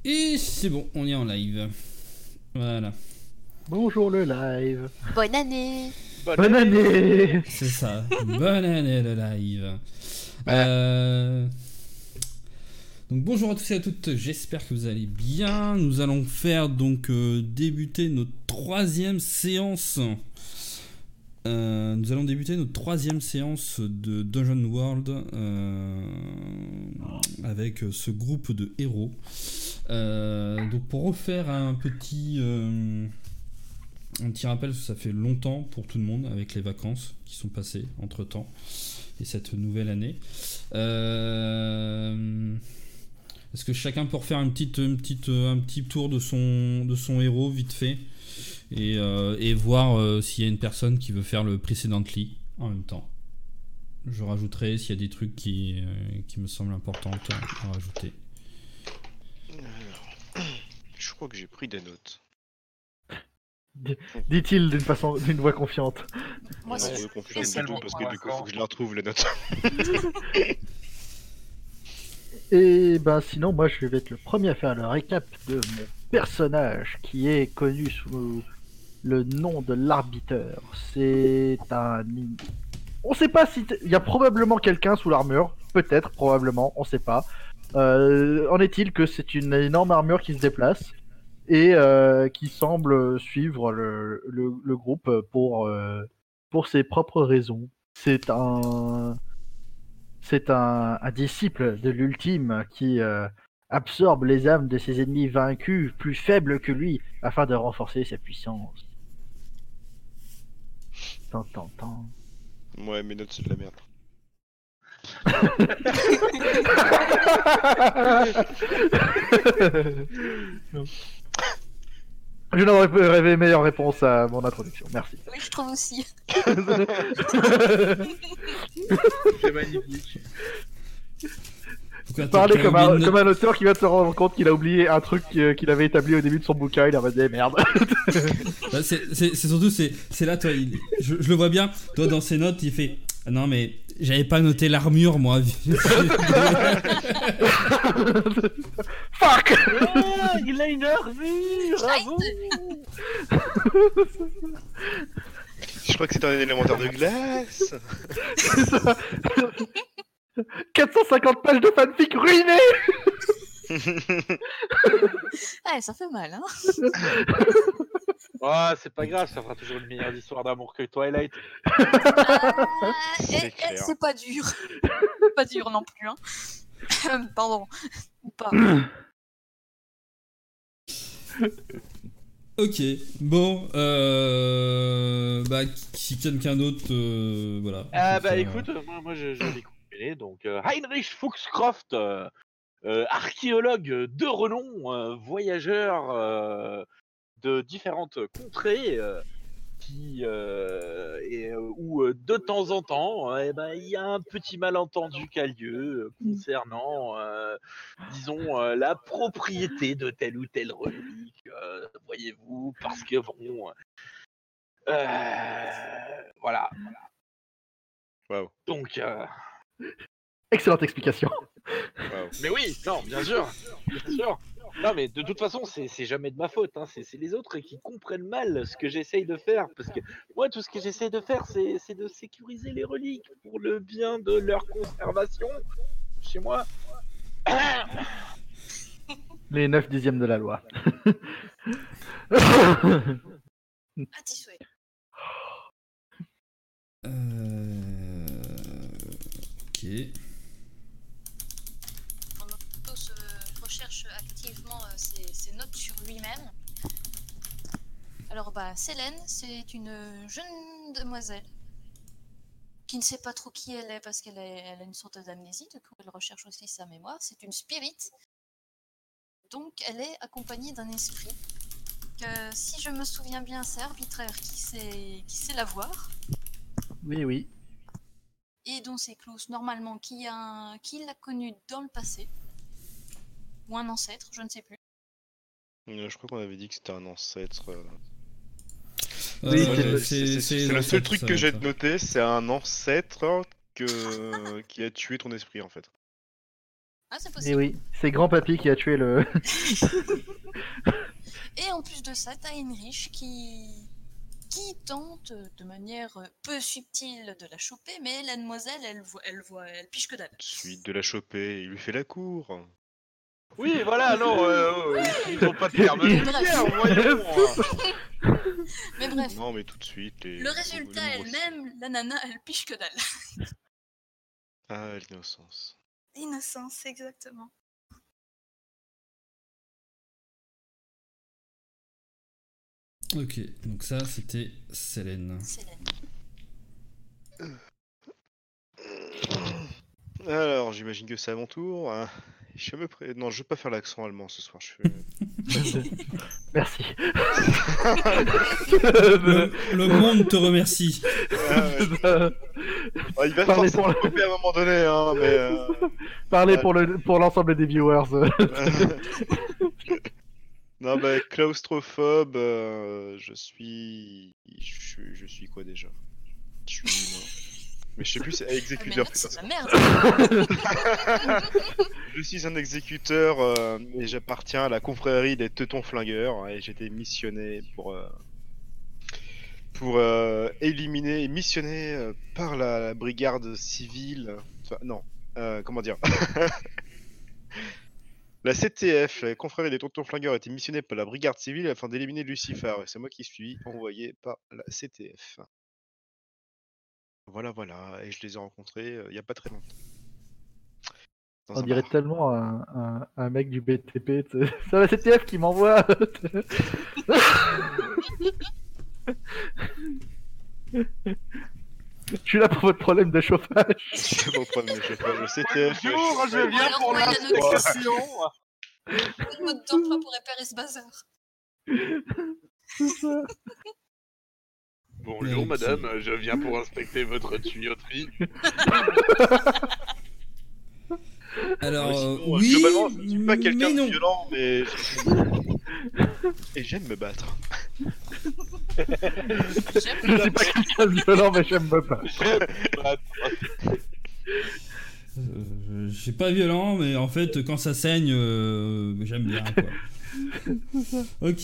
Et c'est bon, on est en live. Voilà. Bonjour le live. Bonne année. Bonne année. C'est ça. Bonne année le live. Donc bonjour à tous et à toutes, j'espère que vous allez bien. Nous allons faire donc débuter notre troisième séance. Nous allons débuter notre troisième séance de Dungeon World avec ce groupe de héros. Donc pour refaire un petit rappel, ça fait longtemps pour tout le monde avec les vacances qui sont passées entre temps et cette nouvelle année. Est-ce que chacun peut refaire un petit tour de son héros vite fait et voir s'il y a une personne qui veut faire le precedently en même temps. Je rajouterai s'il y a des trucs qui me semblent importants à rajouter. Alors, je crois que j'ai pris des notes. Dit-il d'une voix confiante. Moi, Non, si je je confirme fais du tout ça, parce que du coup, faut que je la retrouve les notes. Et ben sinon, moi je vais être le premier à faire le récap de mon personnage qui est connu sous le nom de l'arbiteur. C'est un... On sait pas si... Il y a probablement quelqu'un sous l'armure. Peut-être, probablement, on sait pas. En est-il que c'est une énorme armure qui se déplace et qui semble suivre le groupe pour ses propres raisons. C'est un disciple de l'ultime qui absorbe les âmes de ses ennemis vaincus, plus faibles que lui, afin de renforcer sa puissance. Tant, tant, tant. Ouais, mes notes, c'est de la merde. Je n'aurais pas rêvé meilleure réponse à mon introduction. Merci. Oui, je trouve aussi. C'est magnifique. Parler comme un auteur qui vient de se rendre compte qu'il a oublié un truc qu'il avait établi au début de son bouquin, il a dit merde. Bah, c'est surtout c'est là toi je le vois bien, toi dans ses notes il fait ah non mais j'avais pas noté l'armure moi. Fuck. Oh, il a une armure. Bravo. Je crois que c'est un élémentaire de glace. 450 pages de fanfic ruinées. Ah, ça fait mal, hein. Oh, c'est pas grave, ça fera toujours une meilleure histoire d'amour que Twilight. C'est clair. C'est pas dur. Pas dur non plus, hein. Pardon. Ou pas. Ok, bon, bah si quelqu'un d'autre, voilà. Ah bah Ça- écoute, moi je vais couper. Donc Heinrich Fuchscroft, archéologue de renom, voyageur de différentes contrées, où de temps en temps, il y a un petit malentendu qui a lieu concernant, disons, la propriété de telle ou telle relique, voyez-vous, parce que bon, voilà. Waouh. Donc, Excellente explication. Waouh. mais oui, non, bien sûr, bien sûr. Non, mais de toute façon, c'est jamais de ma faute. Hein. C'est les autres qui comprennent mal ce que j'essaye de faire. Parce que moi, tout ce que j'essaye de faire, c'est de sécuriser les reliques pour le bien de leur conservation chez moi. Les 9 dixièmes de la loi. À tes souhaits. Ok. Momoto se recherche activement ses notes sur lui-même. Alors, Célène, c'est une jeune demoiselle qui ne sait pas trop qui elle est parce qu'elle a une sorte d'amnésie, du coup elle recherche aussi sa mémoire. C'est une spirit, donc elle est accompagnée d'un esprit que, si je me souviens bien, c'est arbitraire qui sait la voir Oui, oui. et dont c'est Klaus normalement qui l'a connu dans le passé ou un ancêtre, je ne sais plus. Je crois qu'on avait dit que c'était un ancêtre. Oui, C'est le seul truc ça que va j'ai être. noté, c'est un ancêtre qui a tué ton esprit en fait. Ah, c'est Et possible. oui, c'est Grand-Papy qui a tué le... Et en plus de ça, t'as Heinrich qui tente de manière peu subtile de la choper, mais la demoiselle, elle piche que dalle. Suite de la choper, il lui fait la cour. Oui, voilà, non, ils ont pas de terme Il- vulgaire, voyons. Mais bref, Non, mais tout de suite, les. le résultat les mots- elle-même, la nana, elle piche que dalle. Ah, l'innocence. Innocence, exactement. Ok, donc ça c'était Célène. Célène. Alors, j'imagine que c'est à mon tour. Non, je vais pas faire l'accent allemand ce soir. Je fais... Merci. Le monde te remercie. Ah, il va Parlez forcément pour couper à un moment donné, hein, mais. Parlez Ouais. pour l'ensemble des viewers. Non, bah, claustrophobe, je suis quoi déjà? Je suis humain. Mais je sais plus, c'est Ah, mais exécuteur. là, putain, c'est de la merde. Je suis un exécuteur et j'appartiens à la confrérie des teutons flingueurs et j'ai été missionné pour éliminer et missionné par la brigade civile. Enfin, non, comment dire? La CTF, la confrérie des tontons flingueurs, a été missionnée par la brigade civile afin d'éliminer Lucifer et c'est moi qui suis envoyé par la CTF. Voilà, voilà, et je les ai rencontrés il y a pas très longtemps. Dans On un dirait bar. tellement un mec du BTP. tu sais. C'est la CTF qui m'envoie. Je suis là pour votre problème de chauffage. C'est mon problème de chauffage. Le CTF. Bonjour, je viens Alors, pour ouais, la l'inspection. Le mode d'emploi pour réparer ce bazar. C'est ça. Bonjour, Ok. madame, je viens pour inspecter votre tuyauterie. Alors, Sinon, oui, globalement, je suis pas quelqu'un mais de non. violent, mais. Et j'aime me battre. Je suis pas quelqu'un de violent, mais j'aime me battre. J'aime me battre. Je suis pas violent, mais en fait, quand ça saigne, j'aime bien, quoi. Ok,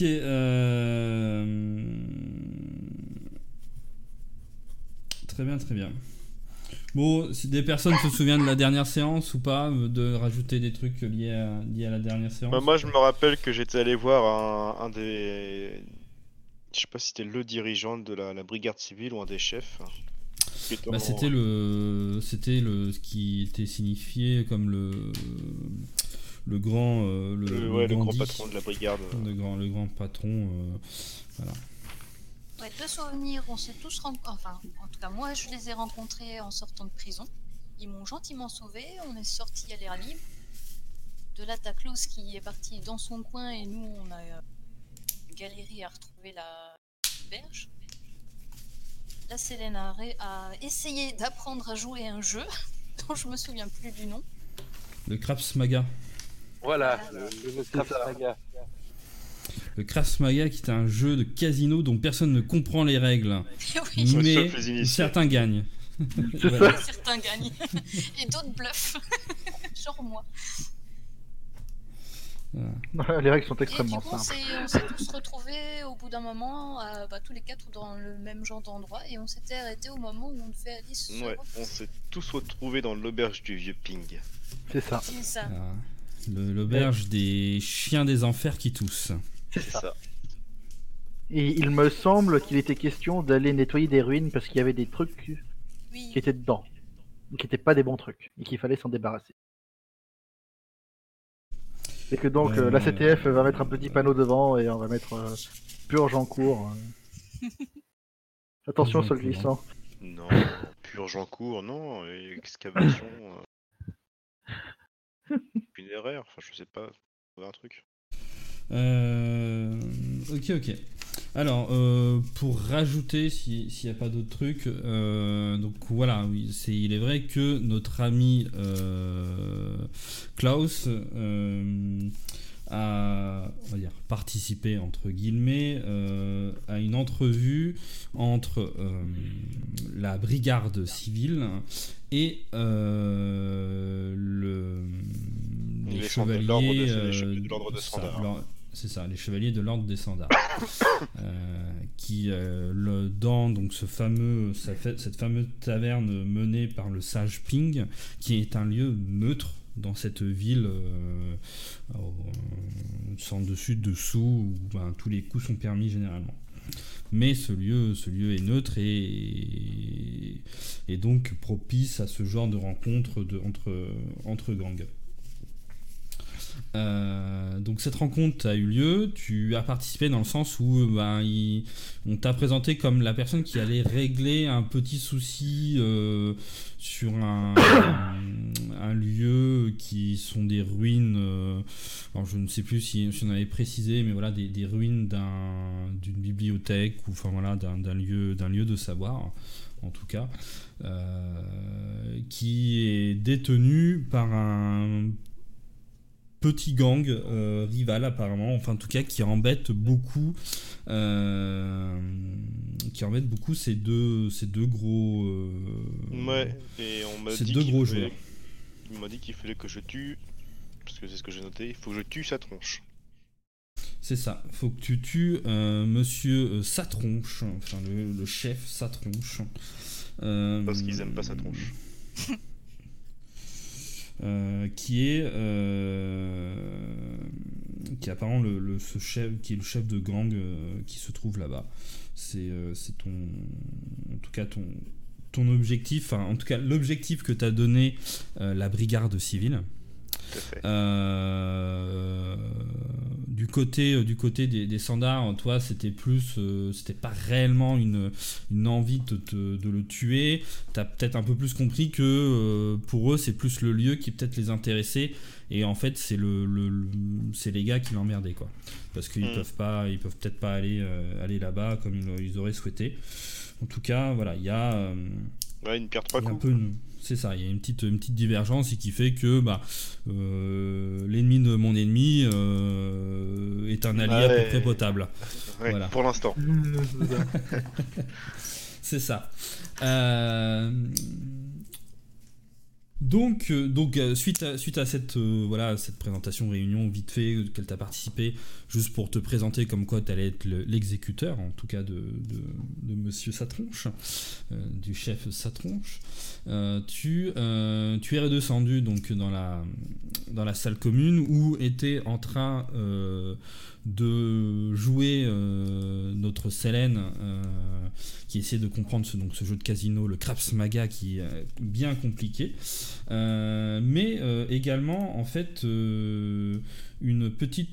très bien, très bien. Bon, si des personnes se souviennent de la dernière séance ou pas, de rajouter des trucs liés à la dernière séance. Bah, moi, je me rappelle que j'étais allé voir un des. Je sais pas si c'était le dirigeant de la brigade civile ou un des chefs. Qui était Bah, en- c'était ce qui était signifié comme le grand le grand Gandhi, patron de la brigade. le grand patron. Voilà. Ouais, deux souvenirs, on s'est tous rencontrés. Enfin, en tout cas, moi, je les ai rencontrés en sortant de prison. Ils m'ont gentiment sauvé. On est sortis à l'air libre. De là, t'as Klaus qui est parti dans son coin et nous, on a galéré à retrouver la berge. Là, Célène a essayé d'apprendre à jouer un jeu dont je me souviens plus du nom. Le Krav Maga. Voilà, Voilà. le Krav Maga. Le Krav Maga qui est un jeu de casino dont personne ne comprend les règles, Oui, Sauf mais les initiés. certains gagnent. C'est Voilà. certains gagnent et d'autres bluffent. Genre moi. Les règles sont Et du extrêmement coup, simples. on s'est tous retrouvés au bout d'un moment, tous les quatre dans le même genre d'endroit, et on s'était arrêté au moment où on devait aller se Ouais, on s'est tous retrouvés dans l'auberge du vieux Ping. C'est ça. C'est ça. Voilà. L'auberge des chiens des enfers qui toussent. C'est ça. Et il me semble qu'il était question d'aller nettoyer des ruines parce qu'il y avait des trucs Oui. qui étaient dedans. Qui n'étaient pas des bons trucs. Et qu'il fallait s'en débarrasser. Et que donc la CTF va mettre un petit panneau devant et on va mettre purge en cours. Attention Purge en sur le cours. glissant. Non, purge en cours, non, et excavation. Funéraire, enfin je sais pas, un truc. Ok. Alors, pour rajouter, s'il n'y a pas d'autres trucs, donc voilà, oui, il est vrai que notre ami Klaus a, on va dire, participé entre guillemets à une entrevue entre la brigade civile et chevaliers. Les chevaliers de l'ordre de ça, Sandar. c'est ça, les chevaliers de l'ordre des Sandars. Qui, dans donc, cette fameuse taverne menée par le sage Ping, qui est un lieu neutre dans cette ville, sans dessus, dessous, où tous les coups sont permis généralement. Mais ce lieu est neutre et donc propice à ce genre de rencontre entre gangs. Donc cette rencontre a eu lieu, tu as participé dans le sens où on t'a présenté comme la personne qui allait régler un petit souci sur un lieu qui sont des ruines, alors je ne sais plus si on avait précisé, mais voilà, des ruines d'une bibliothèque, ou enfin voilà, d'un lieu de savoir en tout cas, qui est détenu par un petit gang rival apparemment, enfin en tout cas qui embête beaucoup ces deux gros Ouais, et on m'a ces dit deux gros joueurs. il m'a dit qu'il fallait que je tue, parce que c'est ce que j'ai noté, il faut que je tue sa tronche. C'est ça, faut que tu tues monsieur Satronche, enfin le chef Satronche, Parce qu'ils aiment pas sa tronche. qui est apparemment ce chef, qui est le chef de gang qui se trouve là-bas. C'est ton objectif, enfin en tout cas l'objectif que t'as donné la brigade civile. Tout à fait. Du côté des Sandars, toi c'était plus c'était pas réellement une envie de le tuer. T'as peut-être un peu plus compris que pour eux c'est plus le lieu qui peut-être les intéressait, et en fait c'est c'est les gars qui l'emmerdaient, quoi, parce qu'ils peuvent peut-être pas aller là-bas comme ils auraient souhaité. En tout cas voilà, il y a une pierre trois coups. C'est ça, il y a une petite divergence, et qui fait que l'ennemi de mon ennemi est un allié à peu près potable. Ouais, voilà. Pour l'instant. C'est ça. Donc suite à cette présentation, réunion vite fait qu'elle t'a participé, juste pour te présenter comme quoi tu allais être l'exécuteur, en tout cas de monsieur Satronche, du chef Satronche, tu es redescendu donc dans la salle commune où était en train de jouer notre Célène, qui essaie de comprendre ce jeu de casino, le Craps Maga, qui est bien compliqué, mais également en fait un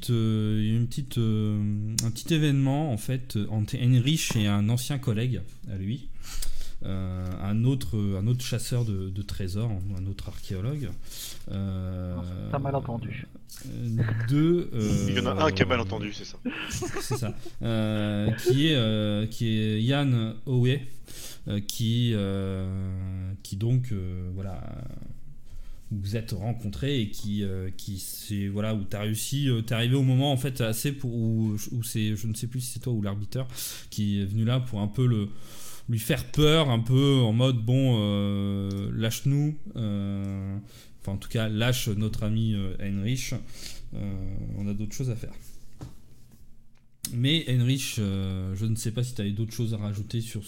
petit événement en fait entre Heinrich et un ancien collègue à lui, un autre chasseur de trésors, un autre archéologue. T'as mal entendu. Il y en a un qui a mal entendu, c'est ça. C'est ça. Qui est Yann Howe, qui donc voilà, vous êtes rencontrés, et qui c'est voilà, où t'as réussi, t'es arrivé au moment en fait assez où c'est, je ne sais plus si c'est toi ou l'arbitre qui est venu là pour un peu lui faire peur, un peu en mode lâche-nous, enfin en tout cas lâche notre ami Heinrich, on a d'autres choses à faire. Mais Heinrich, je ne sais pas si tu avais d'autres choses à rajouter sur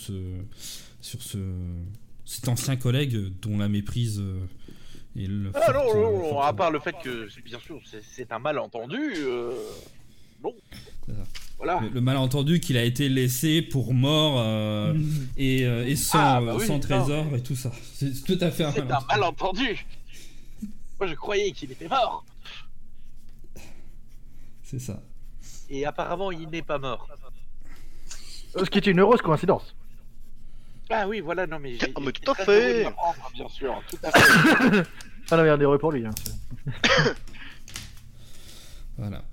cet ancien collègue dont la méprise et le non, à part le fait que bien sûr c'est un malentendu, bon. Voilà. Le malentendu qu'il a été laissé pour mort et sans trésor, et tout ça. C'est tout à fait un malentendu. Moi je croyais qu'il était mort. C'est ça. Et apparemment il n'est pas mort. Ce qui est une heureuse coïncidence. Ah oui, voilà, non mais j'ai... mais tout à fait. Bien sûr, tout à fait. Ah non, mais on est heureux pour lui. Hein. Voilà.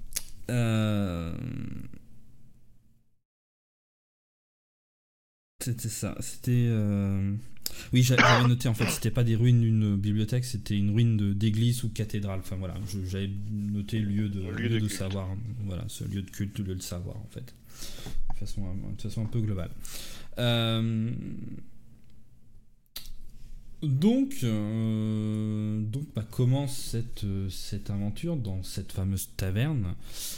C'était ça. C'était. Oui, j'avais noté en fait. C'était pas des ruines d'une bibliothèque, c'était une ruine d'église ou cathédrale. Enfin voilà, j'avais noté lieu de savoir. Voilà, ce lieu de culte, lieu de savoir en fait. De façon un peu globale. Donc commence cette aventure dans cette fameuse taverne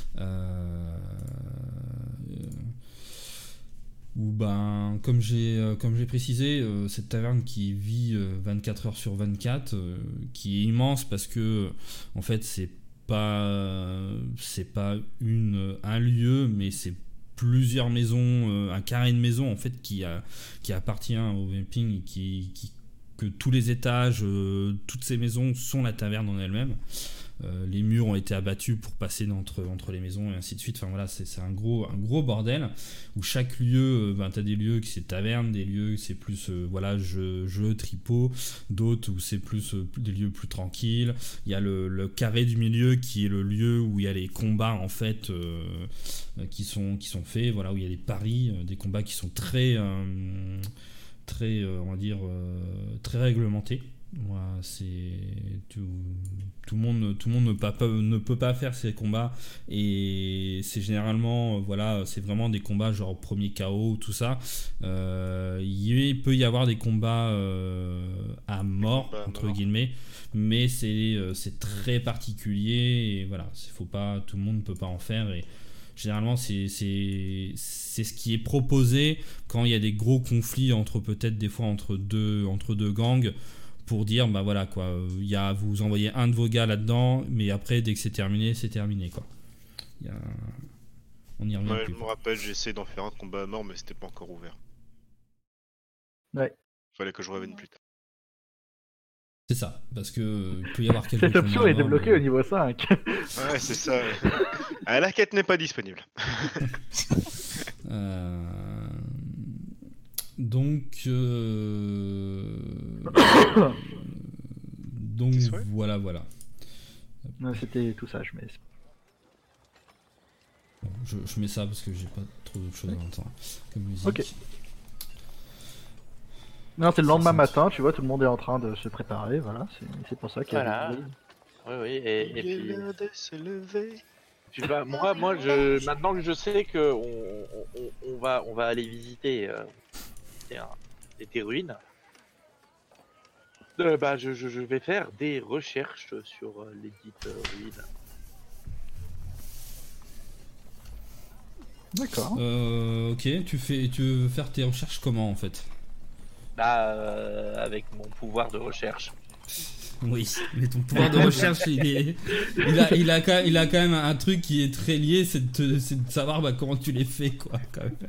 où comme j'ai précisé, cette taverne qui vit 24 heures sur 24, qui est immense parce que en fait c'est pas un lieu, mais c'est plusieurs maisons, un carré de maisons en fait qui appartient au Vamping et que tous les étages, toutes ces maisons sont la taverne en elle-même. Les murs ont été abattus pour passer entre les maisons et ainsi de suite. Enfin voilà, c'est un gros bordel où chaque lieu, t'as des lieux qui c'est taverne, des lieux c'est plus jeu tripot, d'autres où c'est plus des lieux plus tranquilles. Il y a le carré du milieu qui est le lieu où il y a les combats en fait qui sont faits. Voilà, où il y a des paris, des combats qui sont très on va dire très réglementés. Moi, c'est tout le monde ne peut pas faire ces combats et c'est généralement c'est vraiment des combats genre premier KO tout ça. Il peut y avoir des combats à mort entre guillemets, mais c'est très particulier et voilà, tout le monde ne peut pas en faire et généralement c'est ce qui est proposé quand il y a des gros conflits peut-être des fois entre deux gangs, pour dire vous envoyez un de vos gars là-dedans, mais après dès que c'est terminé quoi. On y revient plus. Je me rappelle, j'ai essayé d'en faire un combat à mort, mais c'était pas encore ouvert. Ouais. Fallait que je revienne plus tard. C'est ça, parce que il peut y avoir quelques Cette option est débloquée au niveau 5. Ouais, c'est ça. La quête n'est pas disponible. Donc voilà. Non, c'était tout ça, je mets. Je mets ça parce que j'ai pas trop d'autres choses à entendre comme musique. Ok. Non, c'est le lendemain matin, tu vois, tout le monde est en train de se préparer, voilà, c'est pour ça qu'il y a Voilà. des bruits. Oui, et Il puis... est l'heure de se lever. Moi, maintenant que je sais que on va aller visiter tes ruines, je vais faire des recherches sur les dites ruines. D'accord. Ok, tu veux faire tes recherches comment en fait? Avec mon pouvoir de recherche. Oui, mais ton pouvoir de recherche, il a quand même un truc qui est très lié, c'est de savoir comment tu les fais, quoi, quand même.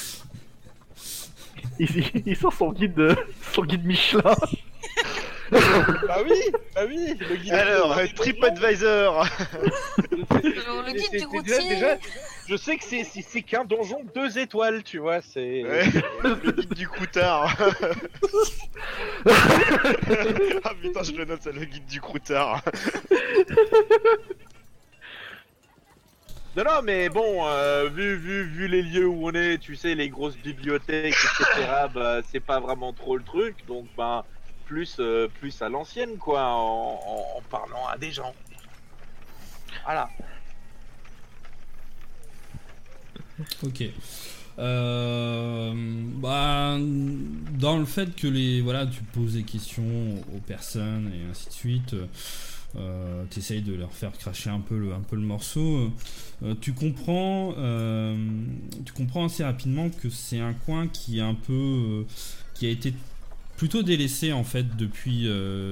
Il sort son guide Michelin. Bah oui, le guide. Alors, TripAdvisor. Le guide du routier. Déjà, je sais que c'est qu'un donjon 2 étoiles, tu vois, c'est... Ouais, le guide du croutard. Ah putain, je le note, c'est le guide du croutard. Non, mais bon, vu les lieux où on est, tu sais, les grosses bibliothèques, etc., c'est pas vraiment trop le truc, donc plus à l'ancienne, quoi, en parlant à des gens. Voilà. Ok. Dans le fait que tu poses des questions aux personnes et ainsi de suite, t'essayes de leur faire cracher un peu le morceau. Tu comprends assez rapidement que c'est un coin qui est un peu qui a été plutôt délaissé en fait depuis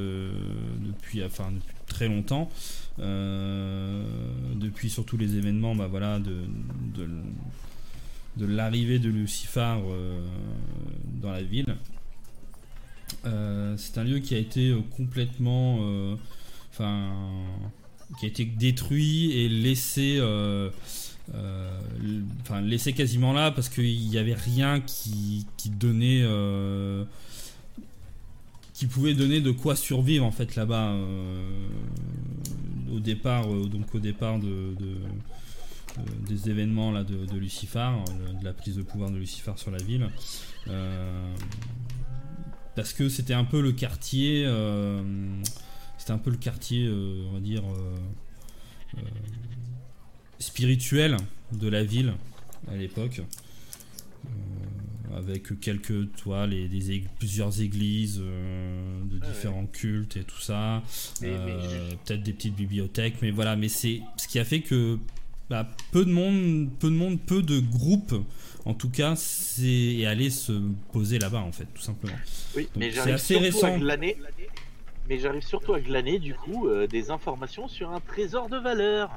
très longtemps, depuis surtout les événements de l'arrivée de Lucifer dans la ville. C'est un lieu qui a été complètement qui a été détruit et laissé laissé quasiment là parce qu'il n'y avait rien qui donnait qui pouvait donner de quoi survivre en fait là-bas au départ des événements là de Lucifer, de la prise de pouvoir de Lucifer sur la ville, parce que c'était un peu le quartier on va dire spirituel de la ville à l'époque. avec quelques plusieurs églises de différents cultes et tout ça, peut-être des petites bibliothèques, mais voilà, mais c'est ce qui a fait que peu de groupes en tout cas est allé se poser là-bas en fait, tout simplement. Oui, mais c'est assez récent. Mais j'arrive surtout à glaner du coup des informations sur un trésor de valeur.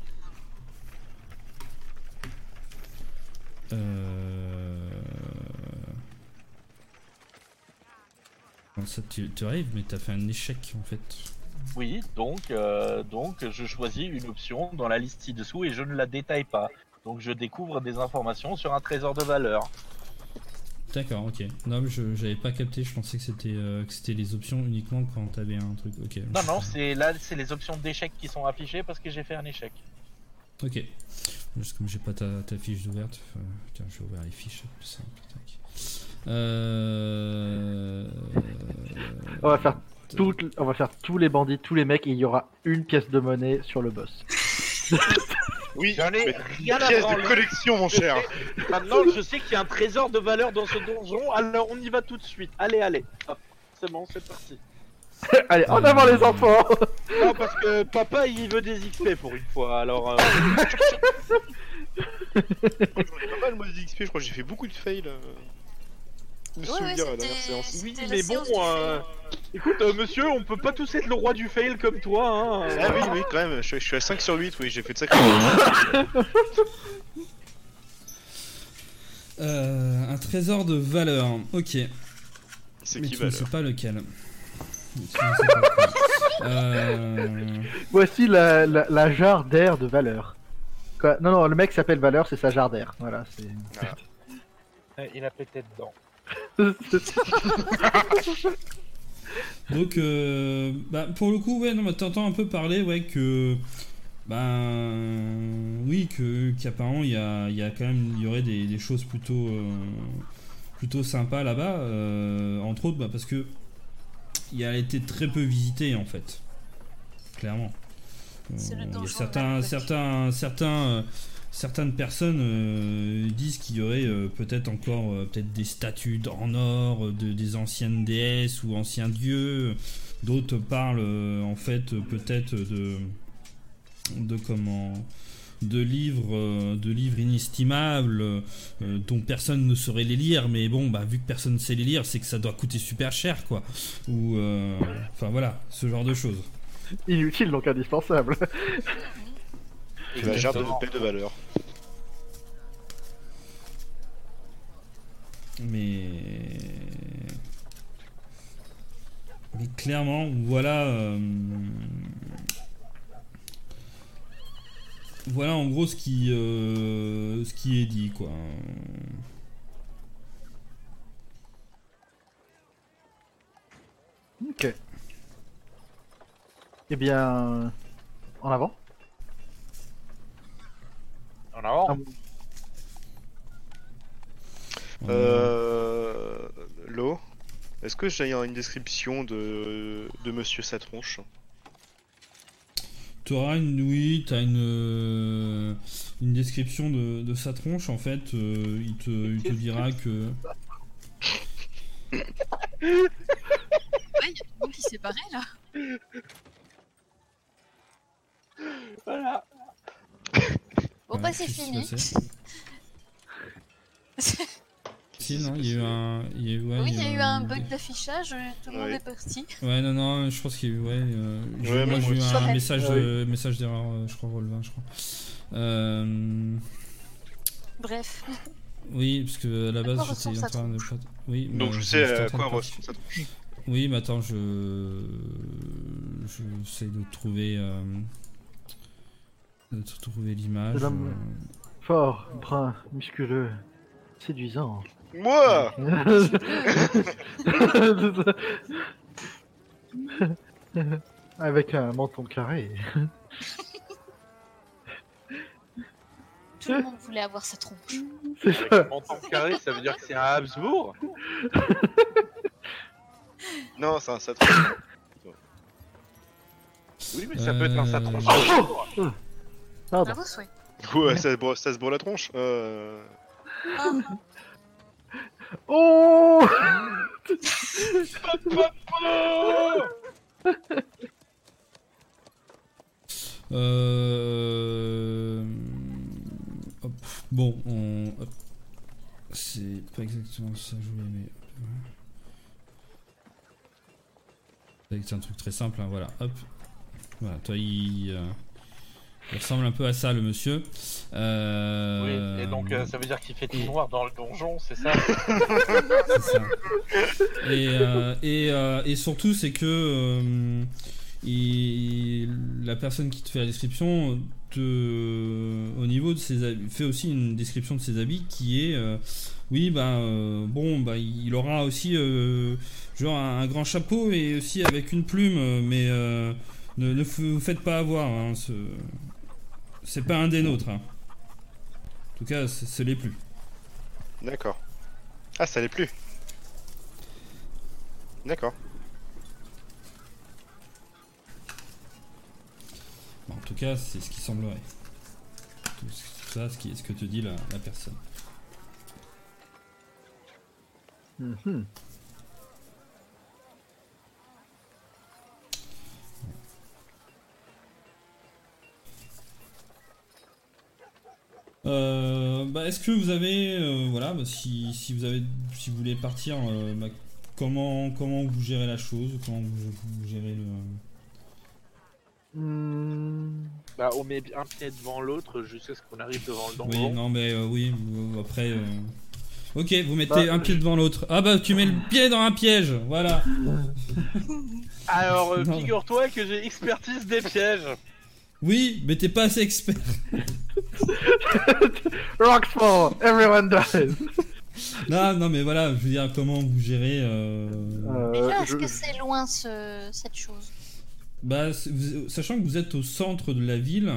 Ça, tu arrives, mais t'as fait un échec en fait. Oui, donc je choisis une option dans la liste ci-dessous et je ne la détaille pas. Donc je découvre des informations sur un trésor de valeur. D'accord, ok. Non, mais j'avais pas capté, je pensais que c'était les options uniquement quand t'avais un truc. Ok. Non, c'est les options d'échec qui sont affichées parce que j'ai fait un échec. Ok. Juste comme j'ai pas ta fiche ouverte, tiens, je vais ouvrir les fiches. Plus simple. On va faire tous les bandits, tous les mecs, et il y aura une pièce de monnaie sur le boss. Oui, J'en ai mais rien à pièce de branler. collection, mon cher. Maintenant, je sais qu'il y a un trésor de valeur dans ce donjon, alors on y va tout de suite. Allez, hop, c'est bon, c'est parti. Allez, en avant les enfants. Non, parce que papa il veut des XP pour une fois, alors. J'en ai pas mal, moi, des XP, je crois que j'ai fait beaucoup de fails. Me souvenir à la dernière séance. Oui, C'était la mais bon, séance du fail. écoute, monsieur, on peut pas tous être le roi du fail comme toi, hein. Ah oui, quand même, je suis à 5 sur 8, oui, j'ai fait de ça. Un trésor de valeur, ok. C'est Mais qui tu ne valeur sais pas lequel. Tu ne sais pas lequel. Voici la jarre d'air de valeur. Quoi? Non, le mec s'appelle Valeur, c'est sa jarre d'air. Voilà, c'est. Il a pété dedans. Donc, pour le coup, ouais, non, t'entends un peu parler, ouais, que, oui, qu'apparemment il y a quand même, il y aurait des choses plutôt sympas là-bas, entre autres, parce que il a été très peu visité en fait, clairement. C'est le Il y a donjon certaines personnes disent qu'il y aurait peut-être encore peut-être des statues en or des anciennes déesses ou anciens dieux. D'autres parlent en fait peut-être de livres inestimables dont personne ne saurait les lire, mais bon, vu que personne ne sait les lire, c'est que ça doit coûter super cher, quoi. Ou enfin voilà, ce genre de choses. Inutile donc indispensable. La jarre de valeur. Mais clairement, voilà voilà en gros ce qui est dit, quoi. Ok. Eh bien, en avant. En avant. Lo, est-ce que j'ai une description de Monsieur Satronche? T'auras t'as une description de sa tronche en fait. Il te dira que. Ouais, il y a tout le monde qui s'est barré là. Voilà. Bon, Ouais, c'est qu'est-ce qui fini. se passait Si, non, il y a eu un. Oui, il y a eu un bug d'affichage, tout le monde est parti. Ouais, non, je pense qu'il y a eu. Ouais, moi j'ai eu un pareil. message d'erreur, je crois, relevé, je crois. Bref. Oui, parce que à la base À quoi j'étais ressemble en train de. Oui, Donc je j'étais sais en à train de quoi partir. ressemble Satronche. Oui, mais attends, j'essaie de trouver. L'image. C'est l'homme fort, brun, musculeux, séduisant. Moi Avec un menton carré. Tout le monde voulait avoir sa tronche. C'est Avec ça. un menton carré, ça veut dire que c'est un Habsbourg. Non, c'est un Satronche. Oui, mais ça peut être un Satronche. Pardon. À vos souhaits. Ouais, ça se bourre la tronche. Ah, Oh Hop. Bon, hop. C'est pas exactement ça que je voulais, mais... C'est un truc très simple, hein, voilà, hop. Voilà, toi, il ressemble un peu à ça, le monsieur. Oui, et donc ça veut dire qu'il fait tout noir dans le donjon, c'est ça? C'est ça. Et surtout, c'est que la personne qui te fait la description, au niveau de ses habits, fait aussi une description de ses habits qui est... oui, bon, il aura aussi genre un grand chapeau et aussi avec une plume, mais ne vous faites pas avoir, hein, c'est pas un des nôtres. Hein. En tout cas, ce l'est plus. D'accord. Ah, ça l'est plus. D'accord. Bon, en tout cas, c'est ce qui semblerait. Tout ça, ce que te dit la personne. Mhm. Est-ce que vous avez, voilà, si vous voulez partir, comment vous gérez la chose, comment vous gérez le... Bah, on met un pied devant l'autre jusqu'à ce qu'on arrive devant le donjon. Oui, non, mais oui, après... Ok, vous mettez un pied devant l'autre. Ah bah, tu mets le pied dans un piège, voilà. Alors, Non, figure-toi que j'ai expertise des pièges. Oui, mais t'es pas assez expert. Roxford, everyone dies. Non, mais voilà, je veux dire, comment vous gérez... Déjà, est-ce que c'est loin cette chose? Sachant que vous êtes au centre de la ville,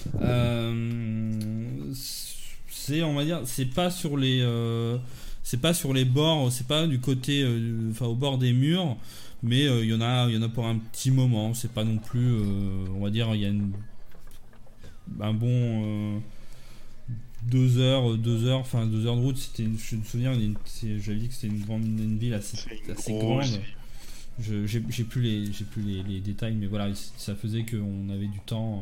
on va dire, c'est pas sur les bords, c'est pas du côté, au bord des murs, mais il y en a pour un petit moment. C'est pas non plus, on va dire, il y a un bon 2 heures de route. Je me souviens, j'avais dit que c'était une ville assez grande. J'ai plus les détails, mais voilà, ça faisait qu'on avait du temps.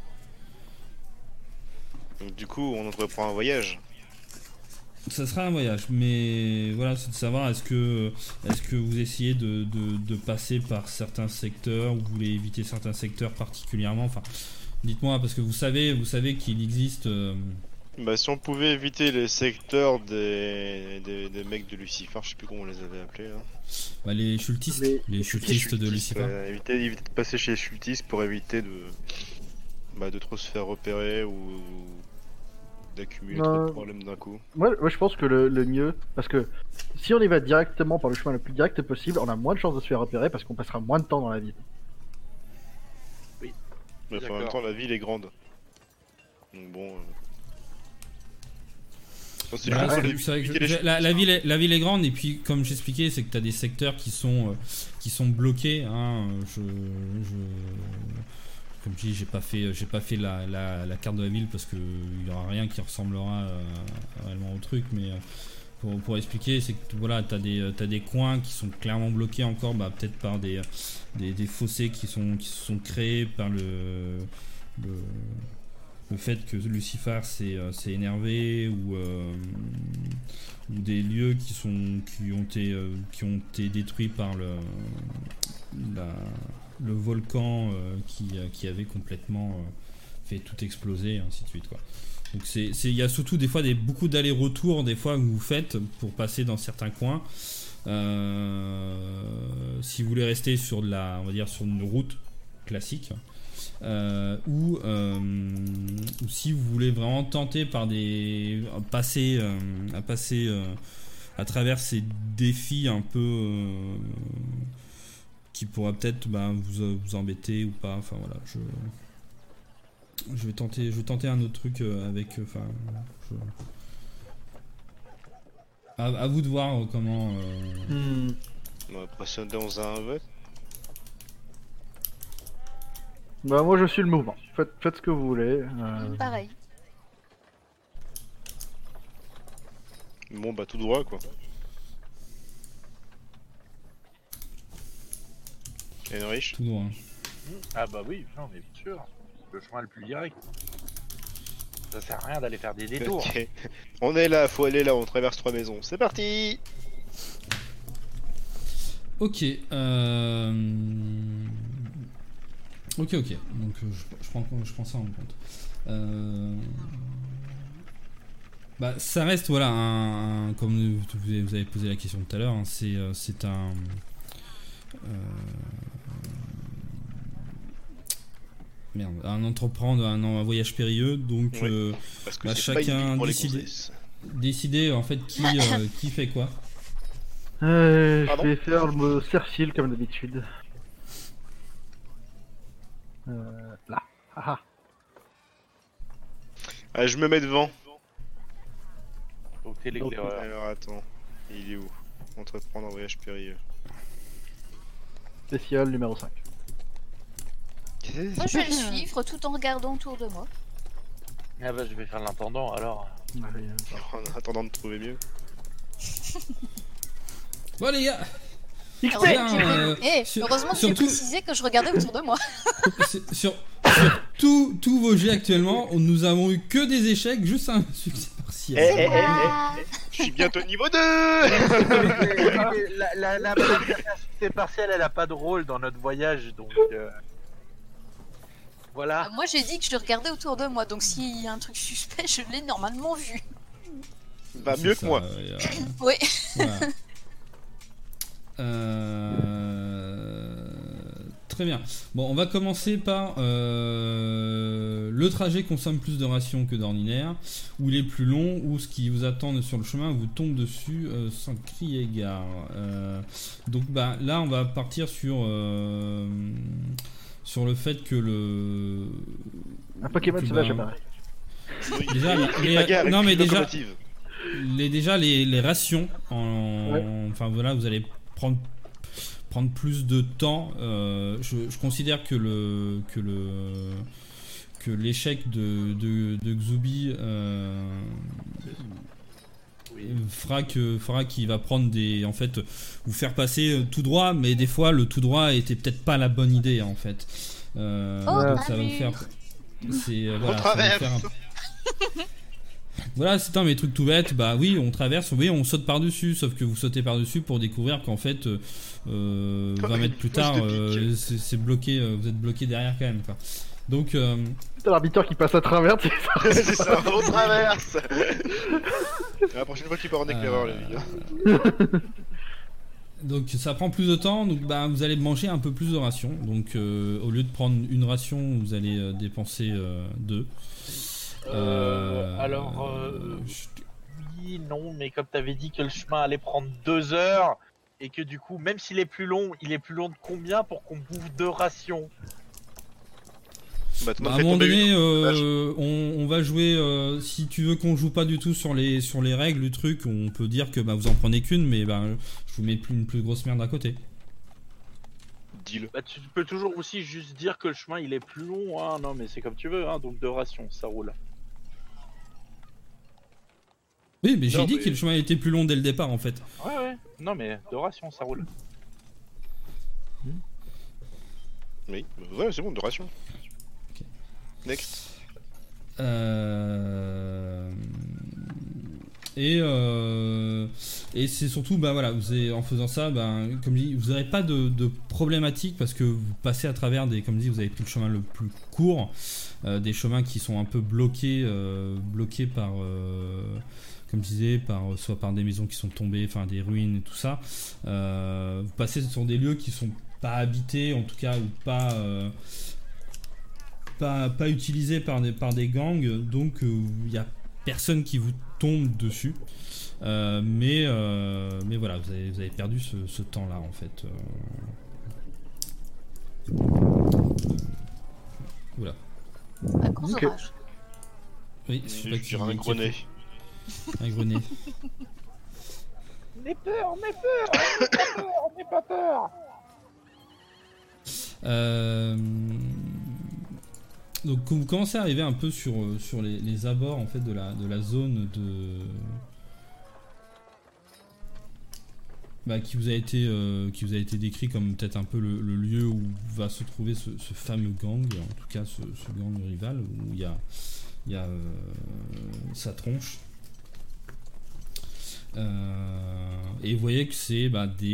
Donc, du coup, on entreprend un voyage. Ça sera un voyage, mais voilà, c'est de savoir est-ce que vous essayez de passer par certains secteurs ou vous voulez éviter certains secteurs particulièrement. Enfin, dites-moi, parce que vous savez qu'il existe. Si on pouvait éviter les secteurs des mecs de Lucifer, je sais plus comment on les avait appelés là. Les cultistes, les cultistes de Lucifer. Éviter de passer chez les cultistes pour éviter de trop se faire repérer ou d'accumuler trop de problèmes d'un coup. Moi, je pense que le mieux, parce que si on y va directement par le chemin le plus direct possible, on a moins de chances de se faire repérer parce qu'on passera moins de temps dans la ville. Oui. Mais en même temps, la ville est grande. Donc bon. La ville est grande, et puis comme j'expliquais, c'est que tu as des secteurs qui sont bloqués. Hein, comme je dis, j'ai pas fait la carte de la ville parce que il y aura rien qui ressemblera réellement au truc, mais pour expliquer, c'est que voilà, t'as des coins qui sont clairement bloqués encore, peut-être par des fossés qui se sont créés par le fait que Lucifer s'est énervé, ou des lieux qui ont été détruits par le volcan qui avait complètement fait tout exploser, et ainsi de suite, quoi. Donc il y a surtout des fois beaucoup d'allers-retours des fois que vous faites pour passer dans certains coins. Si vous voulez rester sur on va dire sur une route classique, ou si vous voulez vraiment tenter par à passer à travers ces défis un peu qui pourraient peut-être vous embêter ou pas. Enfin voilà, je vais tenter un autre truc avec. À vous de voir comment. On va passer dans un vote. Moi je suis le mouvement. Faites ce que vous voulez. Pareil. Bon tout droit quoi. Henrich. tout droit. Ah bah oui, non mais bien sûr. Le chemin le plus direct. Ça sert à rien d'aller faire des détours. Ok. On est là, faut aller là, on traverse 3 maisons. C'est parti. Ok. Ok. Donc je prends ça en compte. Bah, ça reste voilà comme vous avez posé la question tout à l'heure. Hein, c'est un entreprendre un voyage périlleux. Donc Oui. Parce que bah, c'est pas chacun unique pour les décider gonzesses. en fait qui fait quoi. Je Pardon vais faire le Cercil comme d'habitude. Là. Ah, Ah, je me mets devant. Donc t'es l'éclaireur. Alors attends, il est où? Entreprendre un voyage périlleux. spécial numéro 5. Moi, je vais le suivre tout en regardant autour de moi. Ah bah je vais faire l'intendant alors. Allez, En attendant de trouver mieux. Bon les gars. Alors, Bien, heureusement que j'ai surtout- précisé que je regardais autour de moi. sur tous vos jets actuellement, nous avons eu que des échecs, juste un succès partiel. Ah. Je suis bientôt niveau 2. La capacité partielle, elle a pas de rôle dans notre voyage, donc voilà. Moi, j'ai dit que je regardais autour de moi, donc s'il y a un truc suspect, je l'ai normalement vu. Bah C'est mieux ça, que moi. Oui. Voilà. Très bien. Bon, on va commencer par le trajet consomme plus de rations que d'ordinaire, ou il est plus long, ou ce qui vous attend sur le chemin vous tombe dessus sans crier gare. Donc bah là, on va partir sur le fait que un Pokémon que, sauvage bah, apparaît. Oui. Déjà, Bagarre non, avec mais une déjà- locomotive. les rations Ouais. enfin voilà, vous allez prendre plus de temps. Je considère que l'échec de Xubi fera qu'il va prendre vous faire passer tout droit, mais des fois le tout droit était peut-être pas la bonne idée en fait. Donc ça va vous faire voilà, ça va vous faire voilà, c'est un mes trucs tout bêtes. Bah oui, on traverse, oui, on saute par-dessus, sauf que vous sautez par-dessus pour découvrir qu'en fait 20 mètres plus tard c'est bloqué, vous êtes bloqué derrière quand même quoi. Donc T'as l'arbitre qui passe à travers, tu sais. C'est ça, on traverse. La prochaine fois tu pars en éclaireur, les gars. donc ça prend plus de temps, donc bah vous allez manger un peu plus de rations. Donc au lieu de prendre une ration, vous allez dépenser 2. Oui, non, mais comme t'avais dit que le chemin allait prendre 2 heures et que du coup, même s'il est plus long, il est plus long de combien pour qu'on bouffe 2 rations? Bah, t'en as À un fait moment tomber donné, une. on va jouer. Si tu veux qu'on joue pas du tout sur les règles du truc, on peut dire que bah, vous en prenez qu'une, mais bah, je vous mets une plus grosse merde à côté. Deal. Bah, tu peux toujours aussi juste dire que le chemin il est plus long, hein. Non, mais c'est comme tu veux, hein. Donc 2 rations, ça roule. Oui, mais j'ai Non, dit mais- que le chemin était plus long dès le départ en fait. Ouais, non, mais 2 rations, ça roule. Oui, ouais, c'est bon, de ration. Ok. Next. Et c'est surtout bah voilà, en faisant ça, bah, comme je dis, vous n'aurez pas de problématique parce que vous passez à travers comme je dis, vous avez pris le chemin le plus court, des chemins qui sont un peu bloqués par comme je disais, soit par des maisons qui sont tombées, enfin des ruines et tout ça. Vous passez sur des lieux qui sont pas habités, en tout cas, ou pas utilisés par des gangs, donc il y a personne qui vous tombe dessus. Mais voilà, vous avez perdu ce temps-là en fait. Oula. À cause Ok. orage. Oui, je sais pas Je qui dirais un qui a grenet. fait- Un grenet. N'aie peur, n'aie pas peur. Donc vous commencez à arriver un peu sur les abords en fait de la zone qui vous a été décrit comme peut-être un peu le lieu où va se trouver ce fameux gang, en tout cas ce gang rival où il y a sa tronche. Et vous voyez que c'est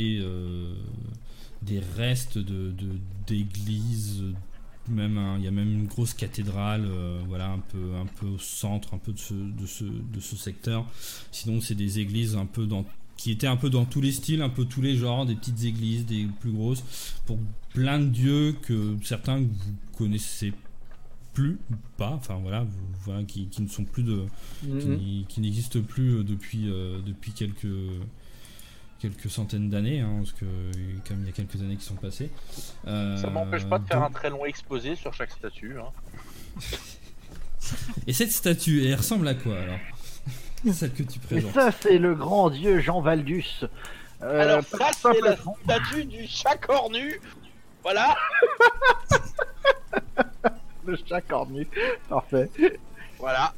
des restes d'églises, il y a même une grosse cathédrale, voilà, un peu au centre, un peu de ce secteur. Sinon, c'est des églises qui étaient un peu dans tous les styles, un peu tous les genres, des petites églises, des plus grosses, pour plein de dieux que certains que vous connaissez plus ou pas, enfin voilà, qui ne sont plus qui n'existent plus depuis quelques centaines d'années, hein, parce que comme il y a quelques années qui sont passées. Ça m'empêche pas de faire un très long exposé sur chaque statue. Hein. Et cette statue, elle ressemble à quoi alors? Celle que tu Et présentes. ça, c'est le grand dieu Jean Valdus. Alors ça, c'est la simplement. statue du chat cornu. Voilà. Le chat cornu. Parfait. Voilà.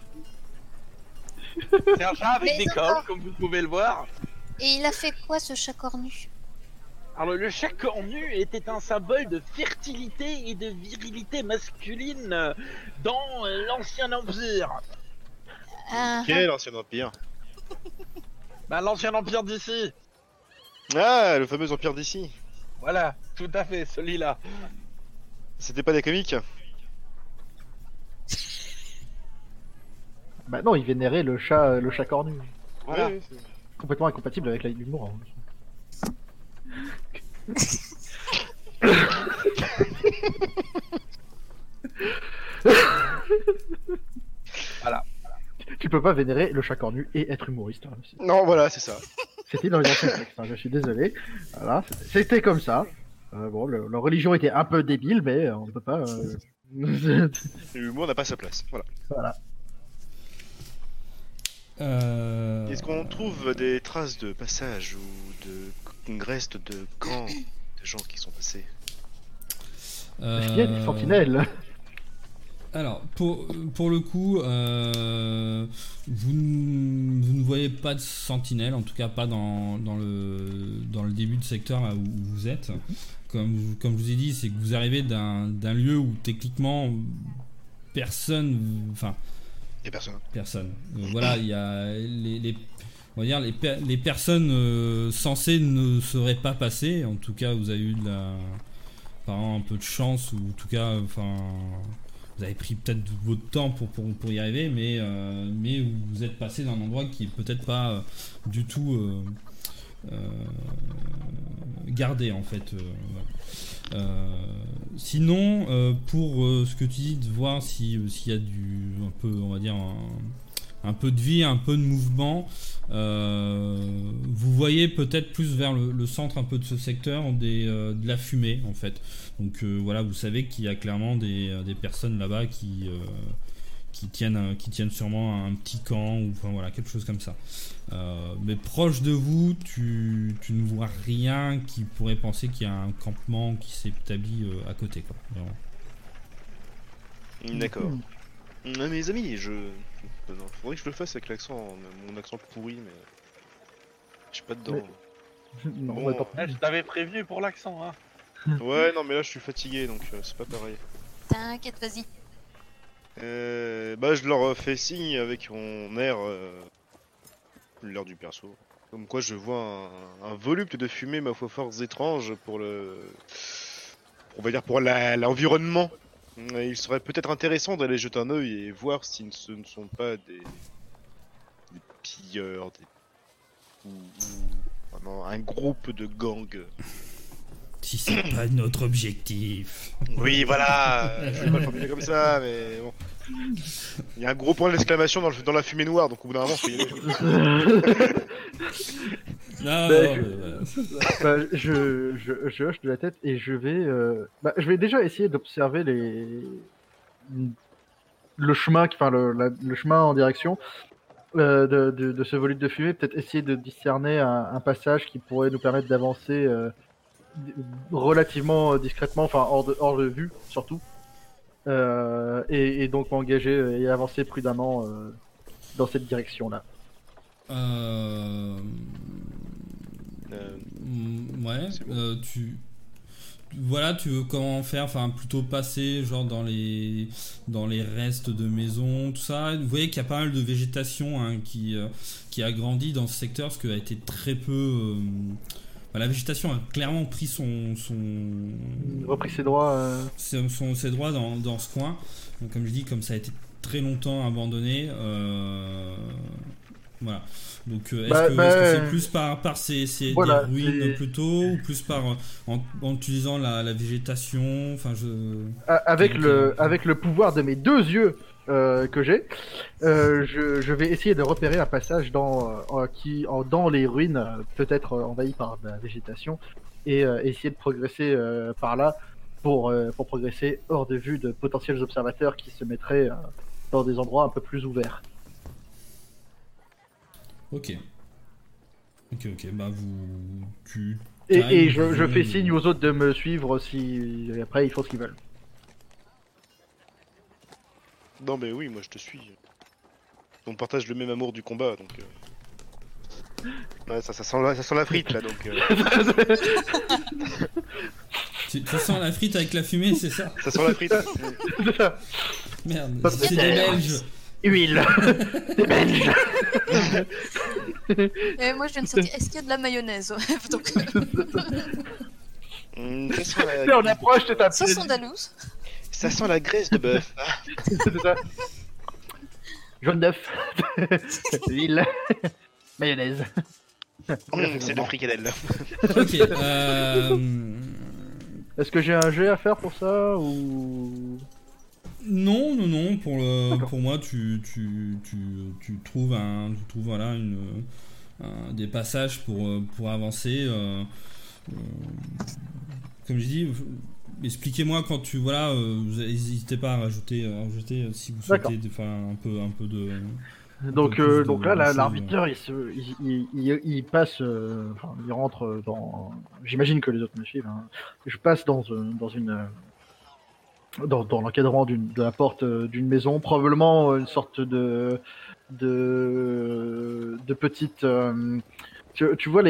C'est un chat avec Mais des d'accord. cornes, comme vous pouvez le voir. Et il a fait quoi ce chat cornu? Alors le chat cornu était un symbole de fertilité et de virilité masculine dans l'ancien empire. Quel ancien empire? Bah l'ancien empire d'ici. Ah, le fameux empire d'ici. Voilà, tout à fait, celui-là. C'était pas des comiques? Bah non, il vénérait le chat cornu. Voilà. Oui, oui, Complètement incompatible avec l'humour. Voilà. Tu peux pas vénérer le chat cornu et être humoriste. Hein. non, voilà, c'est ça. C'était dans les anciens textes, hein, je suis désolé. Voilà, c'était comme ça. Bon, leur religion était un peu débile, mais on ne peut pas. L'humour n'a pas sa place. Voilà. Voilà. Est-ce qu'on trouve des traces de passage ou de restes de camps de gens qui sont passés? Il y a des sentinelles. Alors, pour le coup, vous ne voyez pas de sentinelle, en tout cas pas dans le début de secteur là où vous êtes. Comme je vous ai dit, c'est que vous arrivez d'un lieu où techniquement personne, enfin Et personne. personne. Voilà, il y a on va dire les personnes censées ne seraient pas passées. En tout cas, vous avez eu apparemment un peu de chance, ou en tout cas, enfin. Vous avez pris peut-être votre temps pour y arriver, mais vous êtes passé dans un endroit qui est peut-être pas du tout gardé en fait. Voilà. Sinon, pour ce que tu dis, de voir s'il y a un peu, on va dire, un peu de vie, un peu de mouvement, vous voyez peut-être plus vers le centre un peu de ce secteur de la fumée en fait. Donc voilà, vous savez qu'il y a clairement des personnes là-bas qui tiennent sûrement un petit camp, ou enfin voilà, quelque chose comme ça. Mais proche de vous, tu ne vois rien qui pourrait penser qu'il y a un campement qui s'est établi à côté, quoi. Vraiment. D'accord. Mes amis, non, faudrait que je le fasse avec mon accent pourri, mais je suis pas dedans. Non, Bon. bah, tant Je t'avais prévenu pour l'accent, hein. Ouais, non, mais là je suis fatigué, donc c'est pas pareil. T'inquiète, vas-y. Je leur fais signe avec mon air, l'air du perso. Comme quoi je vois un volupte de fumée, ma foi, fort étrange pour on va dire pour l'environnement. Il serait peut-être intéressant d'aller jeter un œil et voir si ce ne sont pas des pilleurs, ou vraiment un groupe de gangs. Si c'est pas notre objectif. Oui, voilà. Je vais pas le formuler comme ça, mais bon. Il y a un gros point d'exclamation dans la fumée noire, donc au bout d'un moment, faut y aller. Non, Bah, voilà. bah, je hoche de la tête et je vais déjà essayer d'observer le chemin, enfin le chemin en direction de ce volute de fumée. Peut-être essayer de discerner un passage qui pourrait nous permettre d'avancer relativement discrètement, enfin hors de vue surtout, et donc m'engager et avancer prudemment dans cette direction-là. Ouais, c'est bon. tu veux comment faire, enfin plutôt passer genre dans les restes de maisons, tout ça. Vous voyez qu'il y a pas mal de végétation hein, qui a grandi dans ce secteur parce qu'elle a été très peu. La végétation a clairement pris Repris ses droits. ses droits dans ce coin. Donc, comme je dis, comme ça a été très longtemps abandonné, voilà. Donc est-ce que c'est plus par ces voilà, des ruines plutôt ou plus par en utilisant la végétation, enfin avec le pouvoir de mes 2 yeux que j'ai, je vais essayer de repérer un passage dans les ruines, peut-être envahi par de la végétation, et essayer de progresser par là pour progresser hors de vue de potentiels observateurs qui se mettraient dans des endroits un peu plus ouverts. Ok, bah Et je fais signe aux autres de me suivre si après ils font ce qu'ils veulent. Non, mais oui, moi je te suis. On partage le même amour du combat, donc. Ouais, ça sent la frite là, donc. Tu sens la frite avec la fumée, c'est ça? Ça sent la frite. Merde, Parce c'est que- des Belges. Huile. Des Belges. Et moi, je viens de sortir. Est-ce qu'il y a de la mayonnaise? Donc, Ça sent Et la... on approche de ta sauce andalouse. ça sent la graisse de bœuf. C'est ça. Jaune d'œuf. Huile. Mayonnaise. C'est le fricadelle. Ok. Est-ce que j'ai un jet à faire pour ça ou Non. D'accord. Pour moi, tu trouves voilà des passages pour avancer. Comme je dis, expliquez-moi quand vous n'hésitez pas à rajouter si vous D'accord. souhaitez faire un peu de. donc plus de- donc là de choses. l'arbitre il passe enfin, il rentre dans j'imagine que les autres me suivent hein. Je passe dans l'encadrement de la porte d'une maison, probablement une sorte de petite tu vois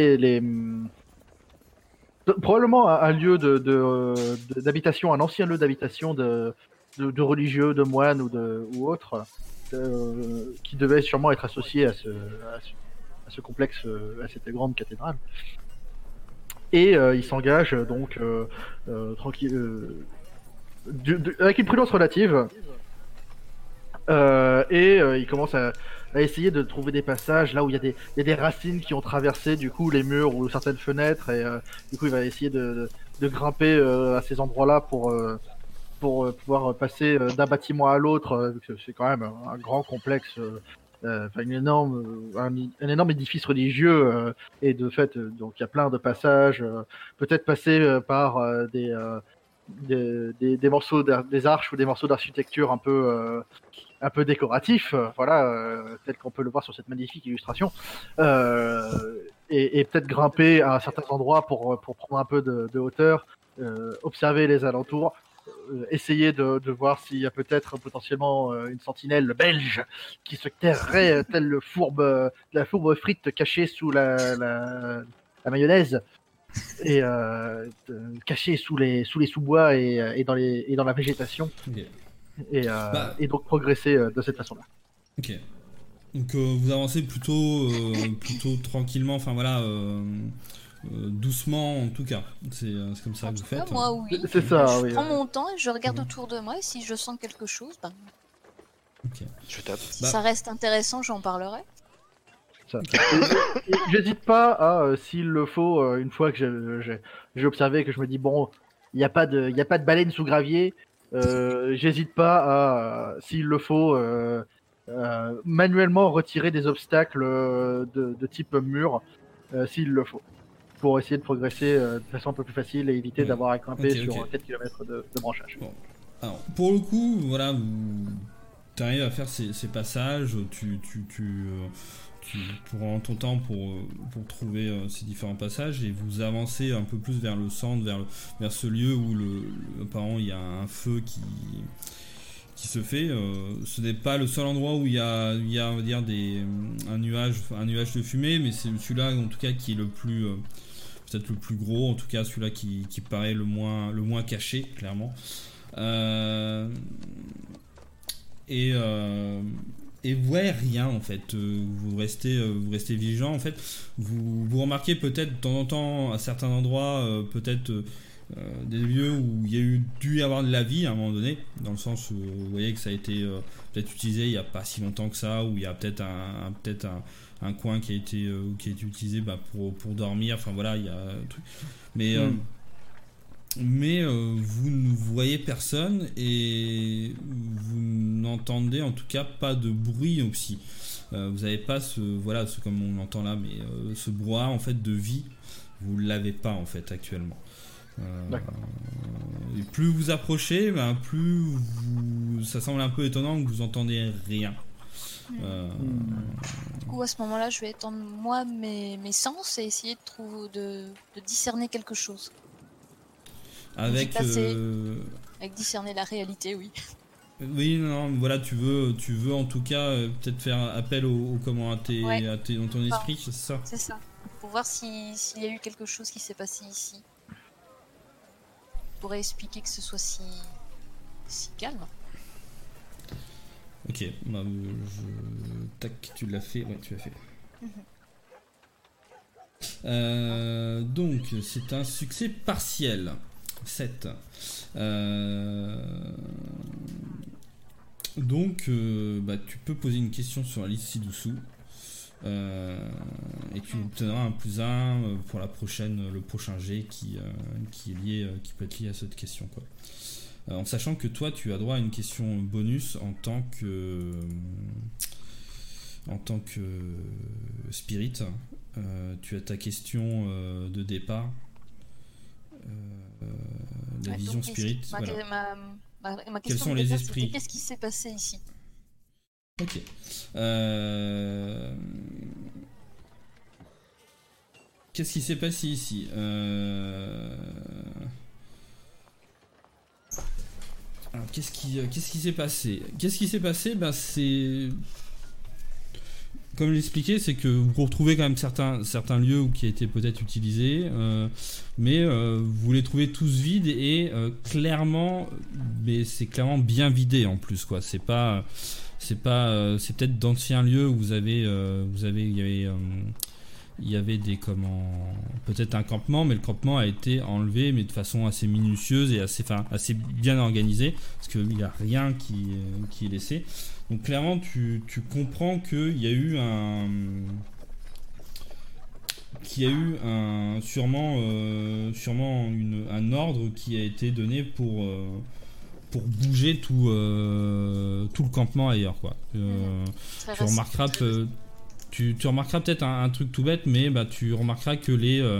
probablement un lieu d'habitation, un ancien lieu d'habitation de religieux, de moines ou autres, qui devait sûrement être associé à ce complexe, à cette grande cathédrale. Et il s'engage donc tranquille, avec une prudence relative, et il commence à essayer de trouver des passages là où il y a des racines qui ont traversé du coup les murs ou certaines fenêtres, et du coup il va essayer de grimper à ces endroits-là pour pouvoir passer d'un bâtiment à l'autre. C'est quand même un grand complexe, enfin, un énorme édifice religieux, et de fait donc il y a plein de passages, peut-être passer par des morceaux des arches ou des morceaux d'architecture un peu décoratifs, tel qu'on peut le voir sur cette magnifique illustration, et peut-être grimper à certains endroits pour prendre un peu de hauteur, observer les alentours, essayer de voir s'il y a peut-être potentiellement une sentinelle belge qui se terrerait telle la fourbe frite cachée sous la mayonnaise, et cachée sous les sous-bois et dans la végétation, Ok. et donc progresser de cette façon-là. Ok. Donc vous avancez plutôt tranquillement, enfin voilà, doucement en tout cas. C'est comme ça En que vous tout cas, faites. moi, oui. C'est ça, Je oui. prends mon temps et je regarde autour de moi. Et si je sens quelque chose, Je tape. si Bah. ça reste intéressant, j'en parlerai. Ça. Et j'hésite pas à, s'il le faut, une fois que j'ai observé, que je me dis bon, il n'y a pas de baleine sous gravier, j'hésite pas à, s'il le faut, manuellement retirer des obstacles de type mur, s'il le faut, pour essayer de progresser de façon un peu plus facile et éviter Ouais. d'avoir à grimper Ok, sur ok. 4 km de branchage. Alors, pour le coup, voilà, tu arrives à faire ces passages, tu prends ton temps pour trouver ces différents passages et vous avancez un peu plus vers le centre, vers ce lieu où apparemment il y a un feu qui se fait. Ce n'est pas le seul endroit où il y a on va dire un nuage de fumée, mais c'est celui-là en tout cas qui est le plus peut-être le plus gros, en tout cas celui-là qui paraît le moins caché, clairement. Et vous voyez rien en fait, vous restez vigilant en fait, vous remarquez peut-être de temps en temps à certains endroits, peut-être des lieux où il y a dû y avoir de la vie à un moment donné, dans le sens où vous voyez que ça a été peut-être utilisé il n'y a pas si longtemps que ça, où il y a peut-être un coin qui a été utilisé pour dormir, enfin voilà, il y a un truc. Mais vous ne voyez personne et vous n'entendez en tout cas pas de bruit aussi. Vous n'avez pas comme on l'entend là, mais ce brouhaha en fait de vie, vous ne l'avez pas en fait actuellement. D'accord. Et plus vous approchez, plus ça semble un peu étonnant que vous entendez rien. Du coup, à ce moment-là, je vais étendre moi mes sens et essayer de discerner quelque chose. Avec discerner la réalité, oui. Oui, non, voilà, tu veux en tout cas peut-être faire appel dans ton esprit, c'est ça? C'est ça. Pour voir s'il y a eu quelque chose qui s'est passé ici. Pourrait expliquer que ce soit si calme. Ok, tac, tu l'as fait, ouais, tu l'as fait. Donc, c'est un succès partiel. 7. Donc, tu peux poser une question sur la liste ci-dessous. Et tu obtiendras un +1 pour le prochain jet qui peut être lié à cette question, quoi. En sachant que toi tu as droit à une question bonus en tant que spirit. Tu as ta question de départ, la vision donc, spirit. Ma question Quels sont de les départ, esprits? c'était qu'est-ce qui s'est passé ici? Ok. Qu'est-ce qui s'est passé ici? Alors, qu'est-ce qui s'est passé? C'est... Comme je l'expliquais, c'est que vous retrouvez quand même certains lieux qui a été peut-être utilisés, mais vous les trouvez tous vides et clairement, mais c'est clairement bien vidé en plus, quoi. C'est peut-être d'anciens lieux où il y avait peut-être un campement, mais le campement a été enlevé, mais de façon assez minutieuse et assez bien organisée, parce qu'il n'y a rien qui est laissé. Donc clairement, tu comprends qu'il y a eu sûrement un ordre qui a été donné pour bouger tout le campement ailleurs, quoi. Tu remarqueras peut-être un truc tout bête, mais tu remarqueras que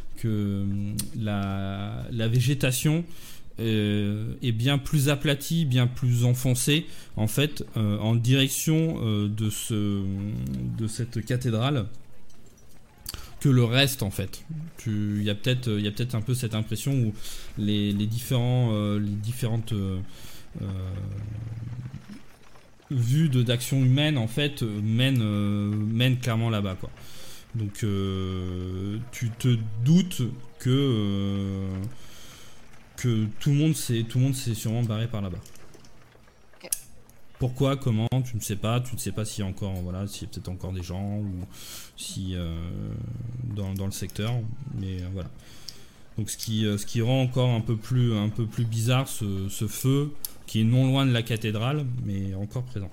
la végétation est bien plus aplatie, bien plus enfoncée en fait, en direction de cette cathédrale que le reste en fait. Il y a peut-être un peu cette impression où les différentes vues d'action humaine en fait mènent clairement là-bas, quoi. Donc tu te doutes que tout le monde s'est sûrement barré par là-bas. Okay. Pourquoi, comment, tu ne sais pas s'il y a encore, s'il y a peut-être encore des gens ou si dans le secteur, mais voilà. Donc ce qui rend encore un peu plus bizarre ce feu qui est non loin de la cathédrale, mais encore présent.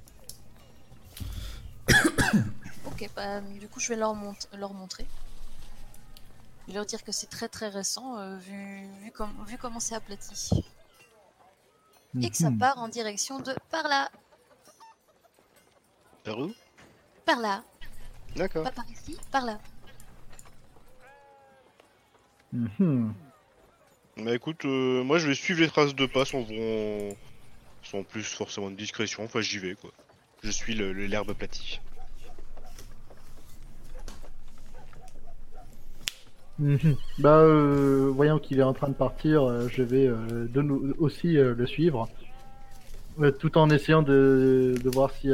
Ok, du coup je vais leur montrer. Je vais leur dire que c'est très très récent, vu comment c'est aplati. Et que ça part en direction de par là. Par où? Par là. D'accord. Pas par ici, par là. Bah écoute, moi je vais suivre les traces de pas sans plus forcément de discrétion, enfin j'y vais, quoi. Je suis l'herbe aplatie. Voyant qu'il est en train de partir, je vais aussi le suivre, tout en essayant de voir s'il y a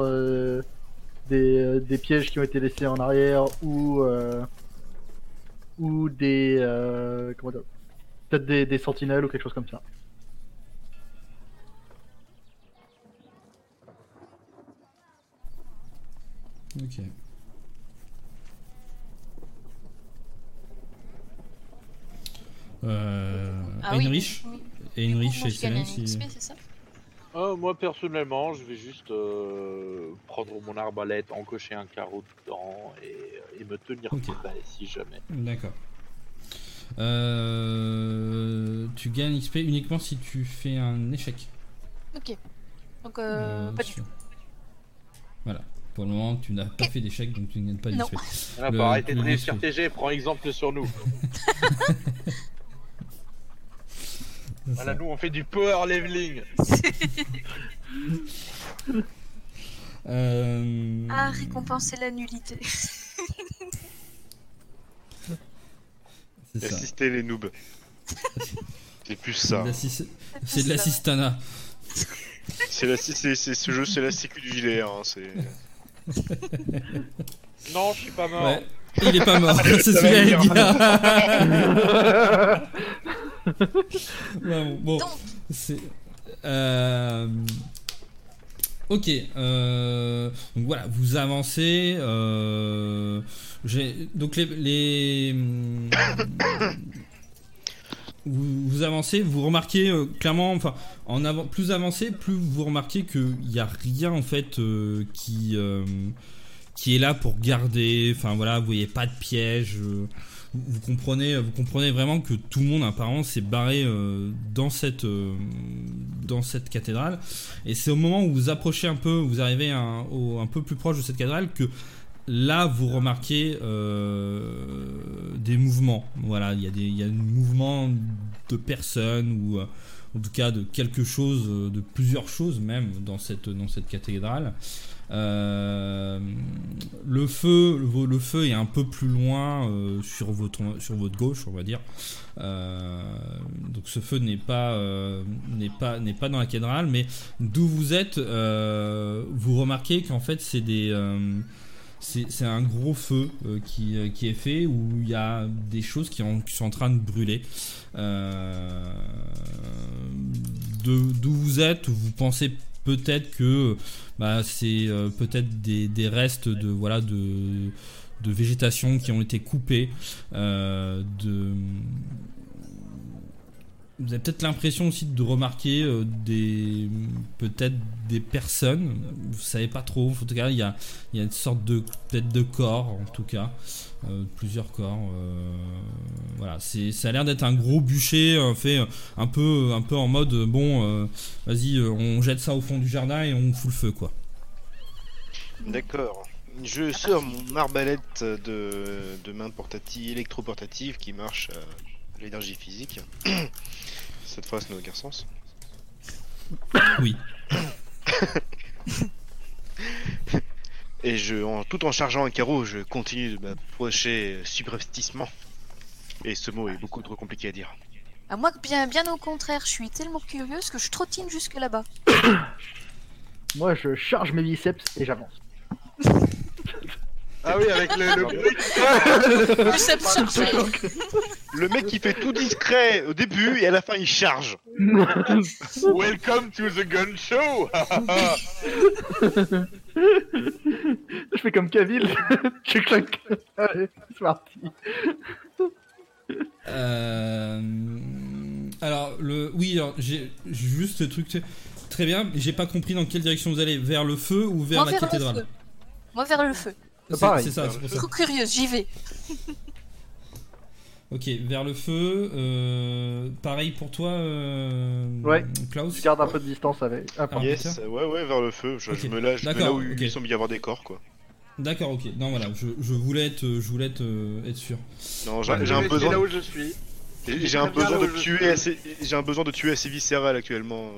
peut-être des pièges qui ont été laissés en arrière ou ou des comment dire, peut-être des sentinelles ou quelque chose comme ça. Ok. Ah oui, Heinrich oui. Et Heinrich Moi, et je gagne Célène, un XP, c'est ça? Moi personnellement, je vais juste prendre mon arbalète, encocher un carreau dedans et me tenir Ok. prêt si jamais. D'accord. Tu gagnes XP uniquement si tu fais un échec. Ok. Donc, pas du sur- tout. Voilà. Pour le moment, tu n'as pas fait d'échec, donc tu ne gagnes pas Non. d'XP. Ah, Le- bah, arrêtez de le rire sur dessous. TG, prends exemple sur nous. C'est Voilà, ça. nous on fait du power leveling. Ah, récompenser la nullité. C'est ça. Assister les noobs. C'est plus ça. C'est de l'assistana. C'est ce jeu, c'est la sécu du gilet. Hein, c'est... Non, je suis pas mort. Ouais. Il est pas mort, c'est ce Ça qu'il va allait venir. dire. Ouais, bon, Donc. c'est. Ok, donc voilà, vous avancez. Donc vous avancez, vous remarquez clairement, enfin, plus avancé, plus vous remarquez qu'il n'y a rien en fait qui est là pour garder. Enfin voilà, vous voyez pas de piège. Vous comprenez vraiment que tout le monde apparemment s'est barré dans cette cathédrale. Et c'est au moment où vous approchez un peu, vous arrivez un peu plus proche de cette cathédrale que là vous remarquez des mouvements. Voilà, il y a un mouvement de personnes ou en tout cas de quelque chose, de plusieurs choses même dans cette cathédrale. Le feu est un peu plus loin sur votre gauche, on va dire. Donc ce feu n'est pas dans la cathédrale, mais d'où vous êtes, vous remarquez qu'en fait c'est un gros feu qui est fait, où il y a des choses qui sont en train de brûler. D'où vous êtes, vous pensez peut-être que c'est peut-être des restes de végétation qui ont été coupés. Vous avez peut-être l'impression aussi de remarquer peut-être des personnes. Vous savez pas trop. En tout cas, il y a une sorte peut-être de corps, en tout cas, plusieurs corps. Voilà, ça a l'air d'être un gros bûcher fait un peu en mode vas-y, on jette ça au fond du jardin et on fout le feu, quoi. D'accord. Je sors mon arbalète de main portative, électro-portative qui marche à l'énergie physique. Cette fois, ça n'a aucun sens. Oui. Et tout en chargeant un carreau, je continue de m'approcher subrepticement. Et ce mot est beaucoup trop compliqué à dire. À moi, bien au contraire, je suis tellement curieuse que je trottine jusque là-bas. Moi, je charge mes biceps et j'avance. Ah oui, avec le bruit. Biceps chargé. Le mec qui fait tout discret au début et à la fin il charge. Welcome to the gun show. Je fais comme Cavill. Je claque. Allez, c'est parti. Alors j'ai juste ce truc. Très bien, j'ai pas compris dans quelle direction vous allez, vers le feu ou vers Moi, la vers le cathédrale. feu. Moi, vers le feu. Pareil. C'est ça, c'est pour ça. Trop curieuse, j'y vais. Ok, vers le feu. Pareil pour toi, Ouais. Klaus. Je garde un peu de distance avec. Ah, pardon. Yes, ouais, vers le feu. Je Ok. me lâche là D'accord, où ok. il semble y avoir des corps, quoi. D'accord, ok. Non, voilà, je voulais être sûr. Non, Je j'ai un vais besoin. là où je suis. J'ai un Très bien besoin là de où je tuer suis. assez. J'ai un besoin de tuer assez viscéral actuellement.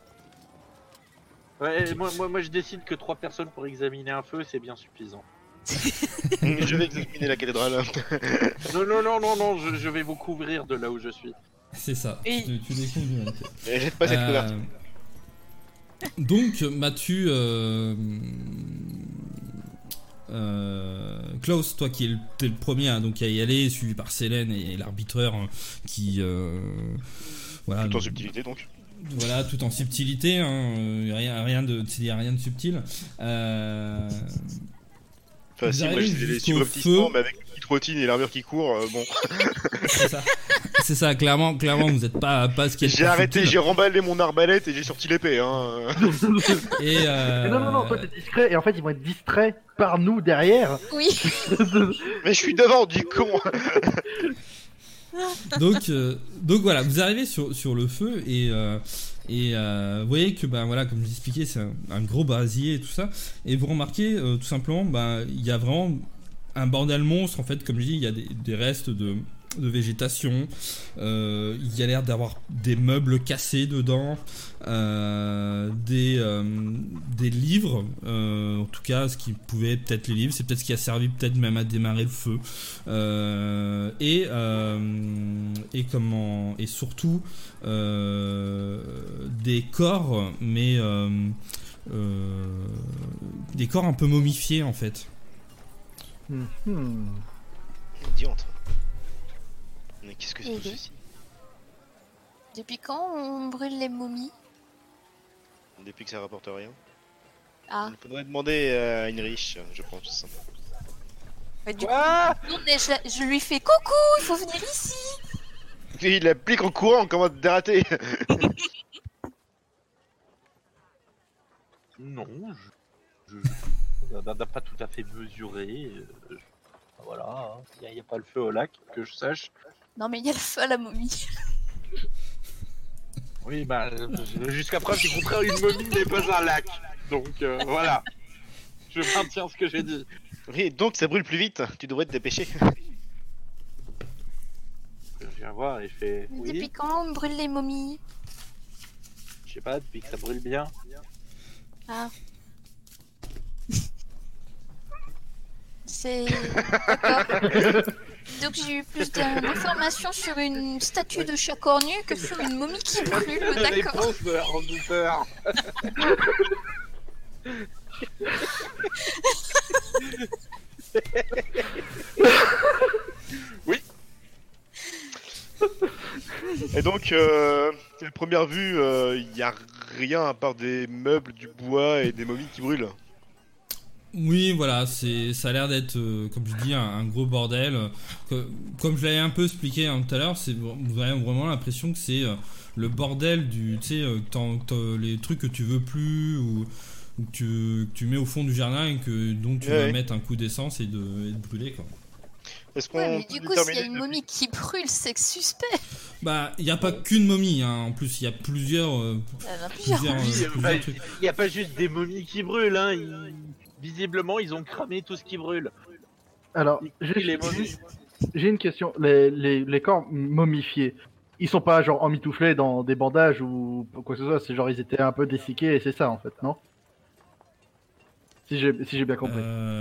Ouais, moi je décide que 3 personnes pour examiner un feu, c'est bien suffisant. Je vais examiner la cathédrale. Non, je vais vous couvrir de là où je suis. C'est ça. Et- Tu découvres une vérité. Et jette pas cette couverte. Donc, Mathieu, Klaus, toi qui t'es le premier donc à y aller, suivi par Célène et l'arbitreur qui voilà. Tout en subtilité donc. Voilà, tout en subtilité, rien de subtil. Facile, moi arrivez je les jusqu'au subrepticements, feu. mais avec une petite routine et l'armure qui court, bon. C'est ça, clairement, vous n'êtes pas ce qui est. J'ai arrêté, j'ai remballé mon arbalète et j'ai sorti l'épée, hein. Et Mais non, toi t'es discret, et en fait ils vont être distraits par nous derrière. Oui. Mais je suis devant, du con. donc voilà, vous arrivez sur le feu et vous voyez que voilà, comme je vous expliquais, c'est un gros brasier et tout ça, et vous remarquez tout simplement il y a vraiment un bordel monstre en fait. Comme je dis, il y a des restes de végétation, il y a l'air d'avoir des meubles cassés dedans, des livres, en tout cas ce qui pouvait être les livres, c'est peut-être ce qui a servi peut-être même à démarrer le feu, et surtout des corps, mais des corps un peu momifiés en fait. Diantre. Mais qu'est-ce que c'est tout ceci? Depuis quand on brûle les momies? Depuis que ça rapporte rien. Ah. Il faudrait demander à une riche, je pense. Bah, du coup, non, mais je lui fais coucou, il faut venir ici. Il applique en courant, comment te dérater? Non, n'a pas tout à fait mesuré. Voilà, il n'y a pas le feu au lac, que je sache. Non, mais il y a le feu à la momie. Oui, jusqu'à preuve du contraire, une momie n'est pas un lac. Donc voilà, je maintiens ce que j'ai dit. Oui, donc ça brûle plus vite, tu devrais te dépêcher. Je viens voir et fait. Mais Oui, depuis quand on brûle les momies? je sais pas, depuis que ça brûle bien. Ah. C'est... D'accord. Donc j'ai eu plus d'informations sur une statue de chat cornu que sur une momie qui brûle, La d'accord. réponse de Harry Oui. Et donc, à première vue, il n'y a rien à part des meubles, du bois et des momies qui brûlent. Oui, voilà, ça a l'air d'être, comme je dis, un gros bordel. Comme je l'avais un peu expliqué tout à l'heure, vous avez vraiment l'impression que c'est le bordel du, tu sais, les trucs que tu veux plus ou que tu mets au fond du jardin et dont tu vas mettre un coup d'essence et de brûler, quoi. Est-ce qu'on Ouais, mais peut du coup, s'il y a déterminer une momie qui brûle, c'est que suspect. Bah, il n'y a pas qu'une momie, hein. En plus, il y a plusieurs. Il y en a plusieurs. plusieurs trucs. Il n'y a pas juste des momies qui brûlent, hein. Visiblement, ils ont cramé tout ce qui brûle. Alors, Les momies. j'ai une question. Les corps momifiés, ils sont pas genre emmitouflés dans des bandages ou quoi que ce soit, c'est genre ils étaient un peu dessiqués et c'est ça en fait, non? Si j'ai bien compris.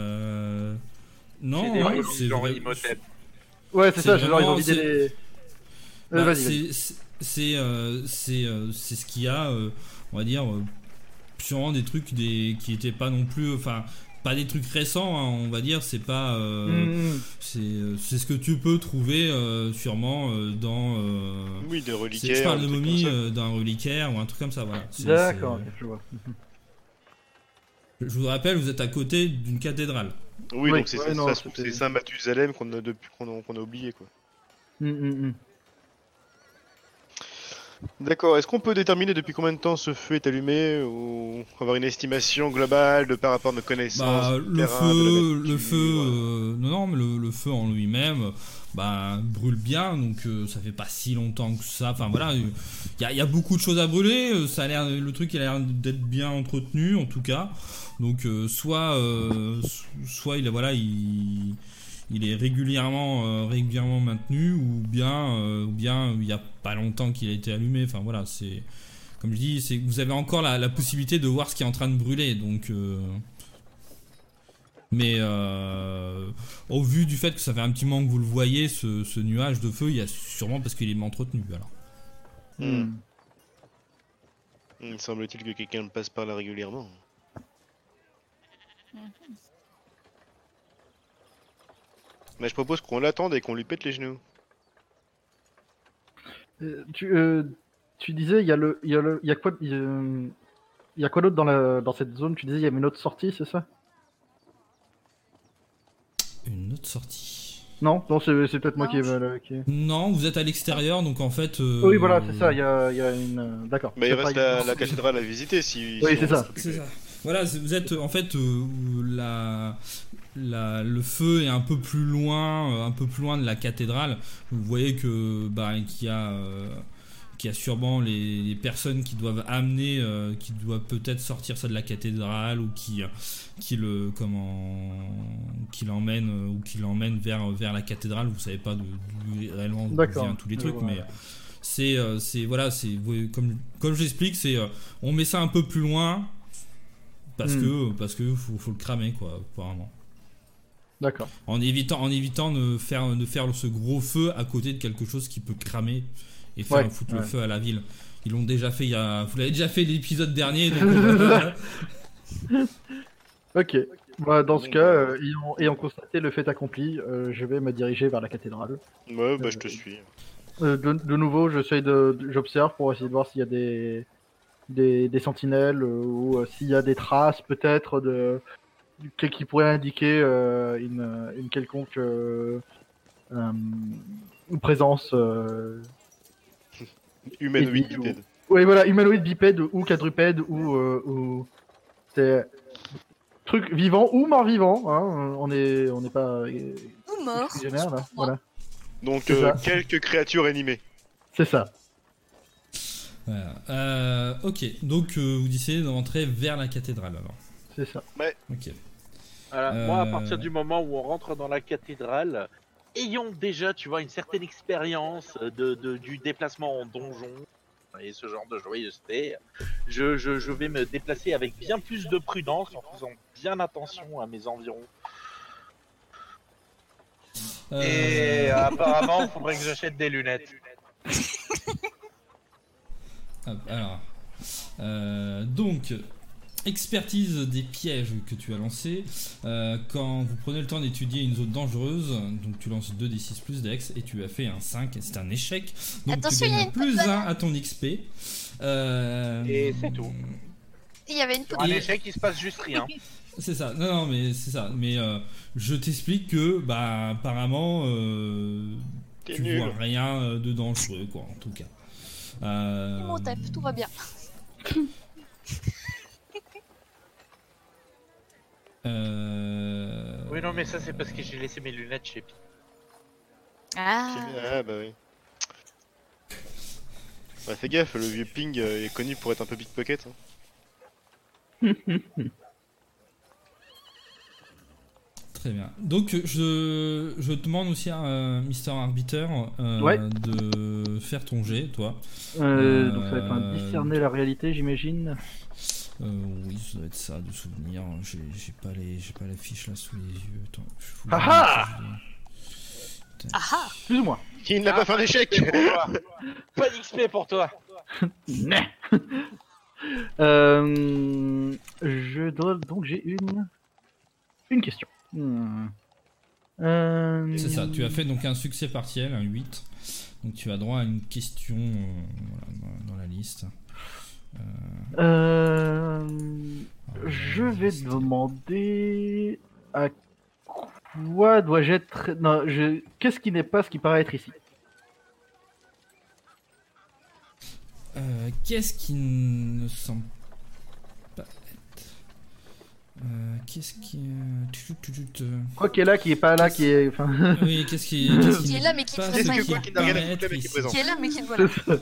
Non, C'est hein, des c'est genre vrai. Imhotep. Ouais, c'est ça, c'est genre ils ont vraiment- vidé les... Bah, vas-y. c'est ce qu'il y a, on va dire, sûrement des trucs qui étaient pas non plus, enfin, pas des trucs récents, hein, on va dire, c'est pas, c'est ce que tu peux trouver sûrement dans. Oui, des Je reliquaires. parle de des trucs momie, comme ça. d'un reliquaire ou un truc comme ça, voilà. D'accord, ok, je vois. Je vous rappelle, vous êtes à côté d'une cathédrale. Oui, Oui, donc c'est ouais, non, c'était- Saint Mathusalem qu'on a oublié, quoi. D'accord, est-ce qu'on peut déterminer depuis combien de temps ce feu est allumé ou avoir une estimation globale de par rapport à nos connaissances Bah, du le terrain, de la feu, nature, non, mais le feu en lui-même, brûle bien, donc ça fait pas si longtemps que ça. Enfin voilà, il y a beaucoup de choses à brûler. Ça a l'air, le truc il a l'air d'être bien entretenu en tout cas. Donc soit il est voilà, il est régulièrement maintenu ou bien il y a pas longtemps qu'il a été allumé. Enfin voilà, c'est comme je dis, c'est vous avez encore la possibilité de voir ce qui est en train de brûler. Donc mais au vu du fait que ça fait un petit moment que vous le voyez, ce nuage de feu, il y a sûrement parce qu'il est entretenu. Alors. Il semble-t-il que quelqu'un passe par là régulièrement. Mais je propose qu'on l'attende et qu'on lui pète les genoux. Tu disais, il y a quoi, il y a quoi d'autre dans cette zone? Tu disais, il y avait une autre sortie, c'est ça? Une autre sortie. Non, c'est peut-être moi Non, qui je- qui... Non, vous êtes à l'extérieur, donc en fait. Oui, voilà, c'est ça. Il y a une. D'accord. Bah, il C'est reste pas- la cathédrale à visiter si. Oui, si c'est on ça. reste C'est occupé. ça. Voilà, vous êtes en fait le feu est un peu plus loin de la cathédrale. Vous voyez que qu'il y a sûrement les personnes qui doivent amener, qui doivent peut-être sortir ça de la cathédrale ou qui l'emmènent vers la cathédrale. Vous savez pas réellement d'où D'accord. viennent tous les trucs, Voilà. mais c'est comme j'explique, c'est on met ça un peu plus loin parce que faut le cramer quoi, apparemment. D'accord. En évitant de faire ce gros feu à côté de quelque chose qui peut cramer et faire foutre le feu à la ville. Ils l'ont déjà fait vous l'avez déjà fait l'épisode dernier, donc Ok. Bah, dans ce cas, ayant constaté le fait accompli, je vais me diriger vers la cathédrale. Ouais, bah je te suis. De nouveau, j'observe pour essayer de voir s'il y a des sentinelles ou s'il y a des traces peut-être qui pourraient indiquer une quelconque présence. Humanoïde Et- bipède. Oui, voilà, humanoïde bipède ou quadrupède ou c'est truc vivant ou mort-vivant. Hein, on n'est pas Ou mort. exclusionnaire, là. pour moi. Voilà, Donc C'est ça. quelques créatures animées. c'est ça. voilà. Ok, donc vous décidez d'entrer vers la cathédrale alors. C'est ça. Ok. Voilà, moi, à partir du moment où on rentre dans la cathédrale, ayant déjà, tu vois, une certaine expérience du déplacement en donjon et ce genre de joyeuseté, je vais me déplacer avec bien plus de prudence en faisant bien attention à mes environs. Et apparemment, il faudrait que j'achète des lunettes. Hop, alors, donc, expertise des pièges que tu as lancés. Quand vous prenez le temps d'étudier une zone dangereuse, donc tu lances 2d6 plus dex et tu as fait un 5, c'est un échec. Donc Attention, tu il y a gagnes une plus pote 1 à ton XP. Et c'est tout. Il y avait une Sur petite. un échec, il se passe juste rien. C'est ça, non, mais c'est ça. Mais je t'explique que, bah, apparemment, T'es tu nul. vois rien de dangereux, quoi, en tout cas. Mon tap, tout va bien. Oui, non, mais ça, c'est parce que j'ai laissé mes lunettes chez Pi. Ah. Ah bah oui. Bah fais gaffe, le vieux Ping est connu pour être un peu pickpocket. Hein. Très bien. Donc je demande aussi à Mister Arbiter Ouais. de faire ton jet, toi. Donc ça va être un discerner la réalité, j'imagine. Oui, ça doit être ça, de souvenir. J'ai pas la fiche là sous les yeux. Attends, faut Ah que ah je- Ah ah. Plus ou moins. Il n'a pas fait un échec. Pas d'XP pour toi. Je dois donc j'ai une question. C'est ça, tu as fait donc un succès partiel, un 8. Donc tu as droit à une question voilà, dans la liste. Je vais demander à quoi dois-je être. Non, qu'est-ce qui n'est pas ce qui paraît être ici? Qu'est-ce qui ne semble pas être qu'est-ce qui Quoi qui est là, qui est pas là, qui est. Enfin, oui, qu'est-ce qui Qui est là, mais qui pas ne Qu'est-ce pas que ici. quoi qui n'a rien à paraît foutre là, mais qui est ici. présent. Qui est là, mais qui ne voit là. c'est ça.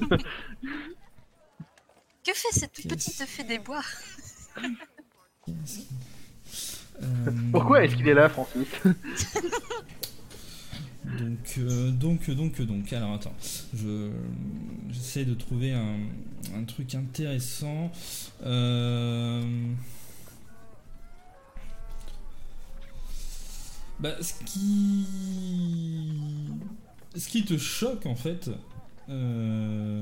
Que fait cette petite fée des bois? Qu'est-ce qui- Pourquoi est-ce qu'il est là, Francis? Donc, alors attends, j'essaie de trouver un truc intéressant. Bah, ce qui te choque en fait,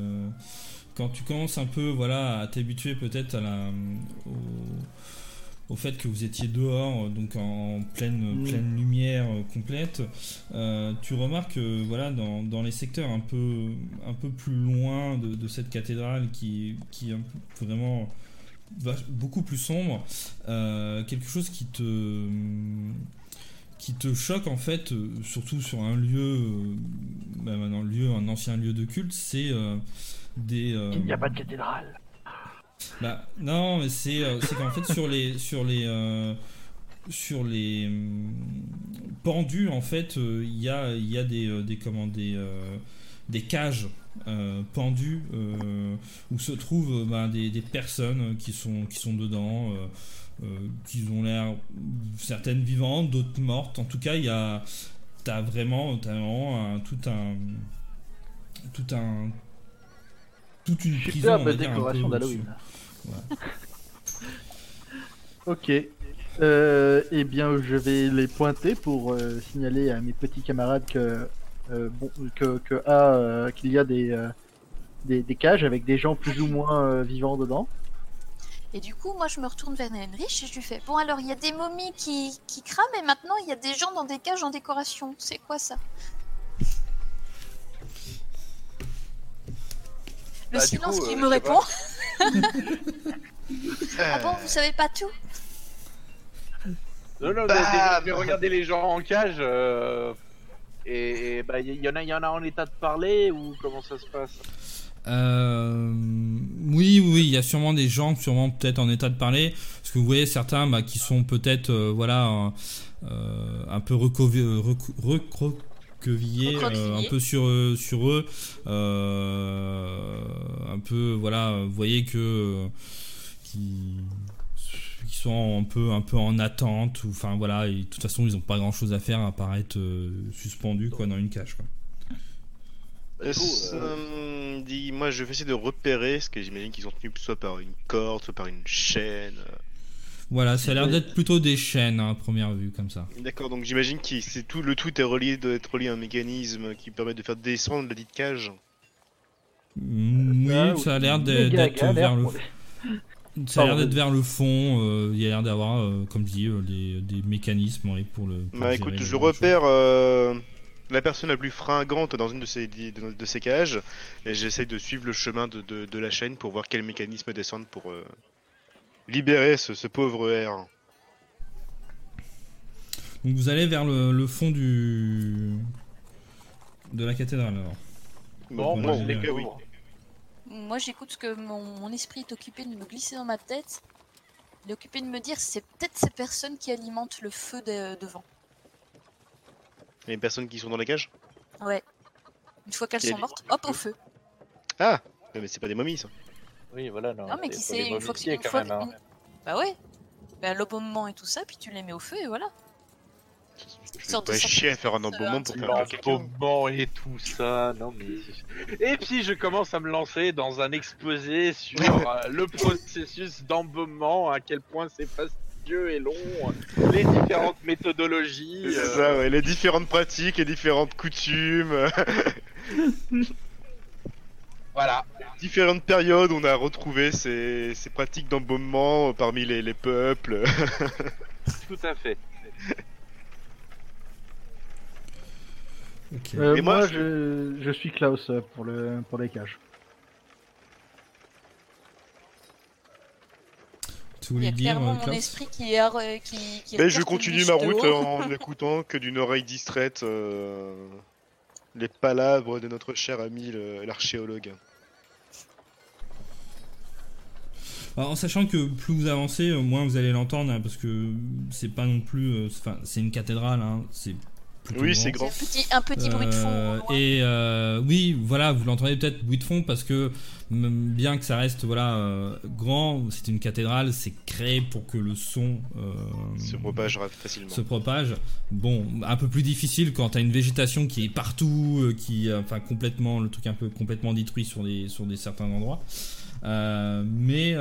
quand tu commences un peu, voilà, à t'habituer peut-être au fait que vous étiez dehors, donc en pleine lumière complète, tu remarques voilà, dans les secteurs un peu plus loin de cette cathédrale qui est vraiment beaucoup plus sombre, quelque chose qui te choque en fait, surtout sur un lieu, un ancien lieu de culte, c'est Il n'y a pas de cathédrale. Bah non, mais c'est qu'en fait sur les pendus en fait, il y a des cages pendues où se trouvent des personnes qui sont dedans, qui ont l'air certaines vivantes, d'autres mortes. En tout cas, t'as vraiment toute une prison, on va dire, décoration un peu d'Halloween. voilà. Ok. Eh bien, je vais les pointer pour signaler à mes petits camarades qu'il y a des cages avec des gens plus ou moins vivants dedans. Et du coup, moi, je me retourne vers Heinrich et je lui fais bon, alors il y a des momies qui crament et maintenant il y a des gens dans des cages en décoration. C'est quoi ça? Le Bah, silence du coup, qui je me sais répond. Ah bon, vous savez pas tout? Non, Bam déjà, je vais regarder les gens en cage. Et bah, il y en a en état de parler ou comment ça se passe? Oui, il y a sûrement des gens peut-être en état de parler, parce que vous voyez certains qui sont peut-être un peu recroquevillés, un peu sur eux, un peu vous voyez que qui sont un peu en attente, ou enfin voilà, et de toute façon ils ont pas grand chose à faire à part être suspendus dans une cage quoi. Moi je vais essayer de repérer, parce que j'imagine qu'ils sont tenus soit par une corde, soit par une chaîne. Voilà, ça a l'air d'être plutôt des chaînes à première vue comme ça. D'accord, donc j'imagine que le tout est relié, doit être relié à un mécanisme qui permet de faire descendre la dite cage. Oui, ça a l'air d'être vers le ça a l'air d'être vers le fond. Il y a l'air d'avoir, comme je dis, des mécanismes pour le. Bah écoute, je repère la personne la plus fringante dans une de ces cages, et j'essaye de suivre le chemin de la chaîne pour voir quel mécanisme descendre pour libérer ce pauvre R. Donc vous allez vers le fond de la cathédrale alors. Bon, oui. Moi, j'écoute ce que mon esprit est occupé de me glisser dans ma tête. Il est occupé de me dire c'est peut-être ces personnes qui alimentent le feu devant. Les personnes qui sont dans les cages? Ouais. Une fois qu'elles Et sont mortes, hop au feu. Ah, mais c'est pas des momies ça. Oui, voilà. Non, mais qui c'est sait, une fois que quand même, hein. Bah ouais. Bah l'embaumement et tout ça, puis tu les mets au feu et voilà. Je vais pas chier à faire un embaumement pour faire quelqu'un. L'embaumement et tout ça, non mais... Et puis je commence à me lancer dans un exposé sur le processus d'embaumement, à quel point c'est fastidieux et long, les différentes méthodologies... C'est ça, ouais, les différentes pratiques, les différentes coutumes... Voilà. Différentes périodes où on a retrouvé ces pratiques d'embaumement parmi les peuples. Tout à fait. Ok. Et moi, je suis Klaus pour les cages. Tu Il y voulais a dire, clairement mon Klaus esprit qui Mais je regarde continue le ma bûche de route haut. en n'écoutant que d'une oreille distraite les palabres de notre cher ami l'archéologue. Alors, en sachant que plus vous avancez, moins vous allez l'entendre, hein, parce que c'est pas non plus... c'est une cathédrale, hein, c'est plutôt Oui, grand. c'est grand. Un petit bruit de fond. au loin. Et oui, voilà, vous l'entendez peut-être, bruit de fond, parce que bien que ça reste grand, c'est une cathédrale, c'est créé pour que le son Se propage facilement. se propage. Bon, un peu plus difficile quand t'as une végétation qui est partout, complètement, le truc un peu complètement détruit sur des certains endroits. Mais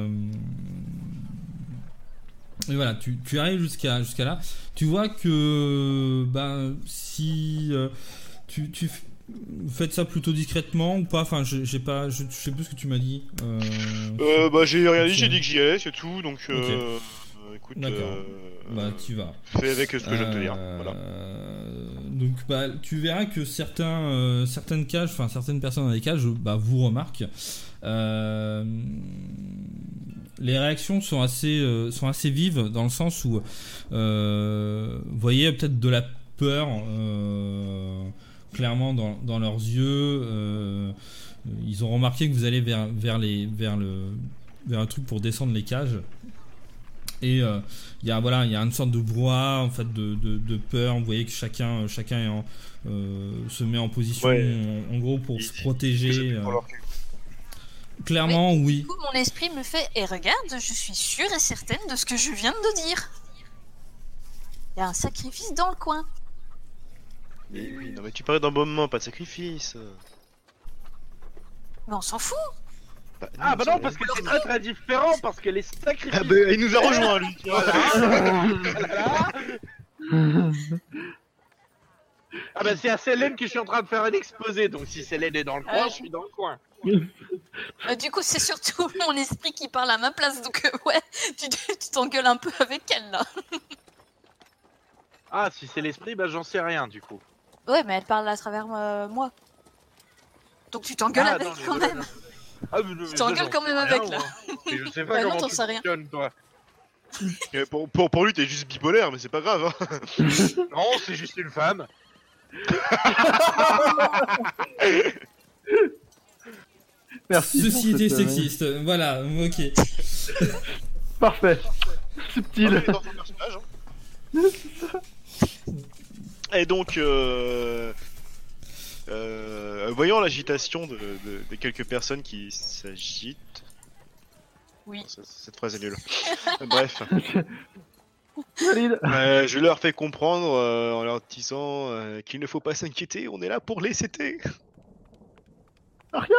voilà, tu arrives jusqu'à là. Tu vois que si tu faites ça plutôt discrètement ou pas. Enfin, je sais plus ce que tu m'as dit. J'ai rien dit, j'ai dit que j'y allais, c'est tout. Donc Écoute, D'accord. Bah, tu vas. fais avec ce que je viens de te dire. Voilà. Donc, bah, tu verras que certaines cages, enfin certaines personnes dans les cages, bah, vous remarquent. Les réactions sont assez vives dans le sens où vous voyez peut-être de la peur clairement dans leurs yeux. Ils ont remarqué que vous allez vers un truc pour descendre les cages. Et il y a une sorte de brouhaha en fait de peur. Vous voyez que chacun se met en position en gros pour se protéger. Clairement, oui. Du coup, mon esprit me fait et regarde, je suis sûre et certaine de ce que je viens de dire. Il y a un sacrifice dans le coin. Mais oui, non mais tu parlais d'un bon moment, pas de sacrifice. Mais on s'en fout. Ah bah non, parce que c'est très très différent, parce que les sacrifices... Ah bah, il nous a rejoint lui. Ah bah c'est à Célène que je suis en train de faire un exposé, donc si Célène est dans le coin, je suis dans le coin. Du coup, c'est surtout mon esprit qui parle à ma place, donc ouais, tu t'engueules un peu avec elle là. Ah, si c'est l'esprit, bah j'en sais rien du coup. Ouais, mais elle parle à travers moi. Donc tu t'engueules avec non, mais quand voilà. même. Ah, Tu t'engueules quand même avec là. Mais je sais pas Bah non, comment t'en tu sais rien. fonctionnes, toi. Pour lui, t'es juste bipolaire, mais c'est pas grave. Hein. Non, c'est juste une femme. Merci. Ceci pour était cette, sexiste. Voilà, ok. Parfait. Ah, Subtil. mais dans son personnage, hein. Et donc, voyant l'agitation de quelques personnes qui s'agitent. Oui. Cette phrase est nulle. Bref. Valide. Je leur fais comprendre en leur disant qu'il ne faut pas s'inquiéter, on est là pour les CT. Rien.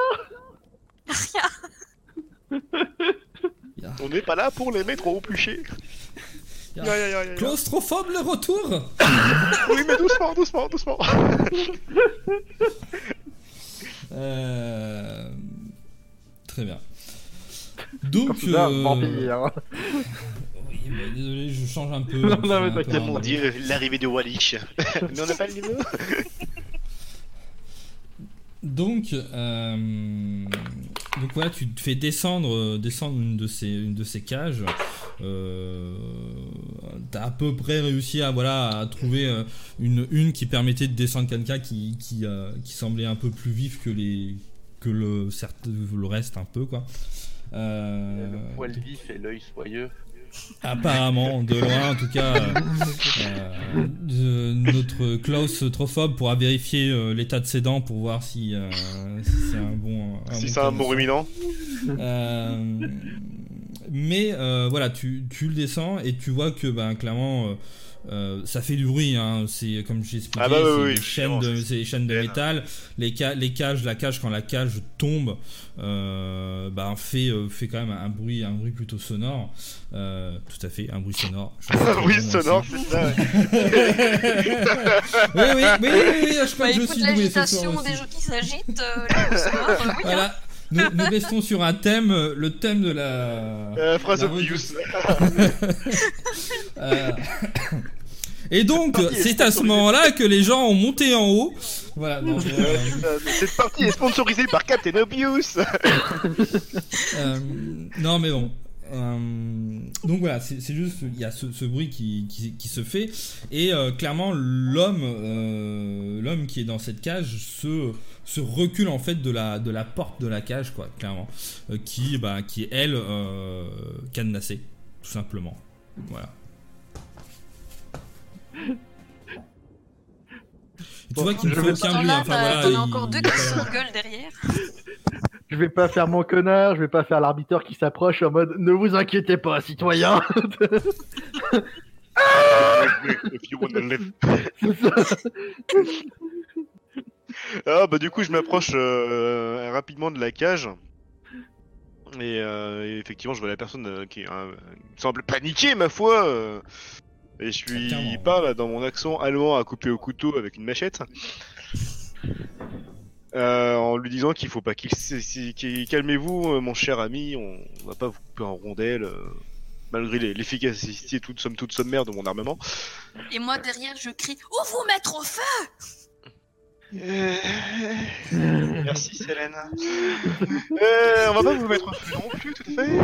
On n'est pas là pour les mettre au pluché. Claustrophobe le retour. Oui, mais doucement. Très bien. Donc, Vampire. oui, bah, désolé, je change un peu. Non, je mais fais un peu t'inquiète, un- On dit l'arrivée de Wallich. Mais on n'a pas le niveau. Donc voilà, tu te fais descendre une de ces cages. T'as à peu près réussi à trouver une qui permettait de descendre quelqu'un qui semblait un peu plus vif que le reste un peu quoi. Le poil vif et l'œil soyeux. Apparemment, de loin en tout cas, notre Klaus Trophobe pourra vérifier l'état de ses dents pour voir si c'est un bon. Si c'est un bon ruminant. Mais voilà, tu le descends et tu vois que clairement ça fait du bruit. Hein. C'est comme j'ai expliqué, c'est des chaînes de métal. La cage quand la cage tombe, fait quand même un bruit plutôt sonore. Tout à fait, un bruit sonore. Oui, sonore, c'est ça. Oui, je crois que je écoute, suis doué ce soir l'agitation aussi. des gens qui s'agitent, les sonores, oui, Voilà. Nous restons sur un thème, le thème de la Phrase la obvious. Et donc, c'est à ce moment-là que les gens ont monté en haut. Voilà. Non, Cette partie est sponsorisée par Captain Obvious. non mais bon. Donc voilà, c'est juste il y a ce bruit qui se fait et clairement l'homme qui est dans cette cage se recule en fait de la porte de la cage quoi, clairement, qui est elle cadenassée tout simplement. Voilà. Tu vois qu'il ne fait aucun bruit. Enfin voilà. T'en as encore deux qui s'engueulent derrière. Je vais pas faire mon connard, je vais pas faire l'arbitre qui s'approche en mode ne vous inquiétez pas, citoyen. If you wanna live. C'est ça. Ah bah du coup je m'approche rapidement de la cage et effectivement je vois la personne qui semble paniquée ma foi et je lui Clairement. parle dans mon accent allemand à couper au couteau avec une machette en lui disant qu'il faut pas calmez-vous mon cher ami, on va pas vous couper en rondelles. malgré l'efficacité somme toute sommaire de mon armement. Et moi derrière, je crie « Où vous mettre au feu ?» Merci Célène. On va pas vous mettre au feu non plus, tout à fait.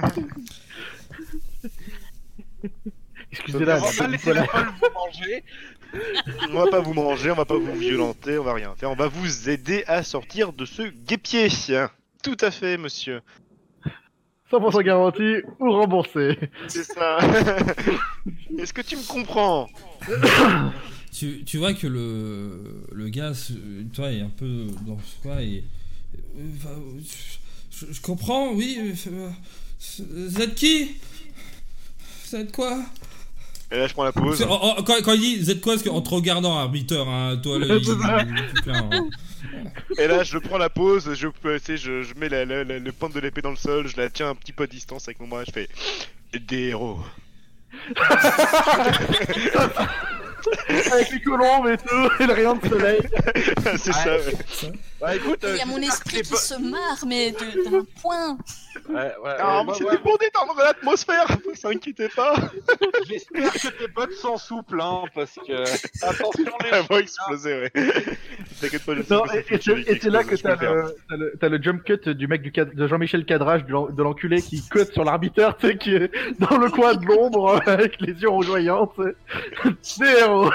Excusez-la, On va pas laisser la folle vous manger. On va pas vous manger, on va pas vous violenter, on va rien faire. On va vous aider à sortir de ce guêpier. Tout à fait, monsieur. 100% garanti ou remboursé. C'est ça. Est-ce que tu me comprends? Tu vois que le gars, toi, est un peu dans quoi et je comprends, oui. Vous êtes qui? Vous êtes quoi? Et là, je prends la pause. Quand il dit vous êtes quoi, parce qu'en te regardant, arbiteur, hein, toi, là, il plein, hein. Et là, je prends la pause, je mets le pointe de l'épée dans le sol, je la tiens un petit peu à distance avec mon bras, je fais des héros. Avec les colombes et tout, et le rayon de soleil. C'est ça, ouais. Bah écoute, Il y a mon esprit qui se marre, mais d'un point. Ah, mais c'était pour détendre l'atmosphère, vous inquiétez pas. J'espère que tes bottes sont souples, hein, parce que attention les Elles vont exploser, ouais. T'inquiète pas, je sais Non, que et c'est là que je peux le faire. t'as le jump cut du mec de Jean-Michel Cadrage, de l'enculé qui cut sur l'arbitre, tu sais, qui est dans le coin de l'ombre, avec les yeux rougeoyants, tu sais. Des héros.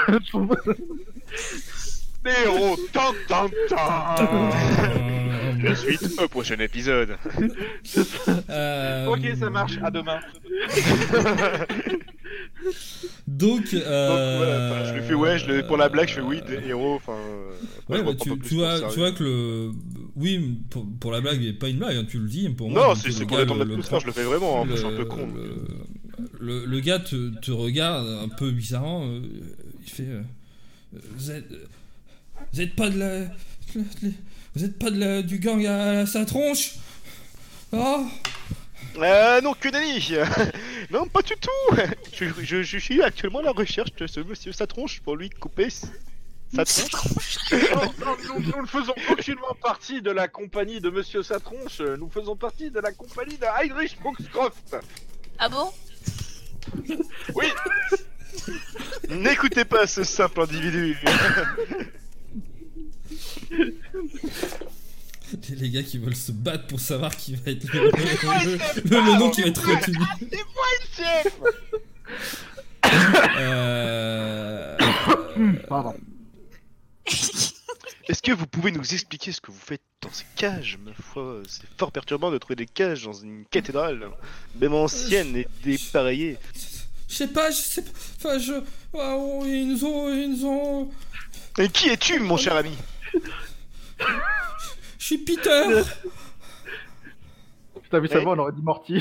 Des héros, tan tan tan. Je suis au prochain épisode. Ok, ça marche, à demain. Donc, voilà, enfin, je lui fais pour la blague, je fais oui, des héros, enfin... ouais, je bah, reprends pas plus tu pour vois sérieux. que le... Oui, pour la blague, mais pas une blague, hein, tu le dis, pour moi... Non, donc, c'est le pour gars, détendre le- l'atmosphère, je le fais vraiment, hein, je suis un peu con. Le gars te regarde un peu bizarrement, il fait... vous êtes pas de la... Vous êtes pas du gang à sa tronche? Oh. Non, que nenni. Non, pas du tout. Je suis actuellement à la recherche de ce monsieur Satronche pour lui couper sa tronche. Nous ne faisons aucunement partie de la compagnie de Monsieur Satronche, nous faisons partie de la compagnie de Heinrich Foxcroft. Ah bon? Oui. N'écoutez pas ce simple individu. Les gars qui veulent se battre pour savoir qui va être le nom qui va être retenu. C'est moi le chef. Pardon. Est-ce que vous pouvez nous expliquer ce que vous faites dans ces cages? Ma foi, c'est fort perturbant de trouver des cages dans une cathédrale, même ancienne et dépareillée. Je sais pas, enfin ils nous ont... Et qui es-tu, mon cher ami? Je suis Peter. T'as vu sa voix, on aurait dit Morty.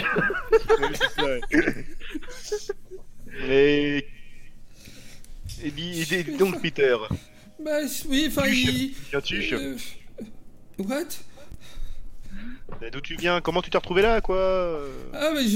Et donc, Peter, Bah oui, enfin viens-tu? What? D'où tu viens? Comment tu t'es retrouvé là, quoi? Ah mais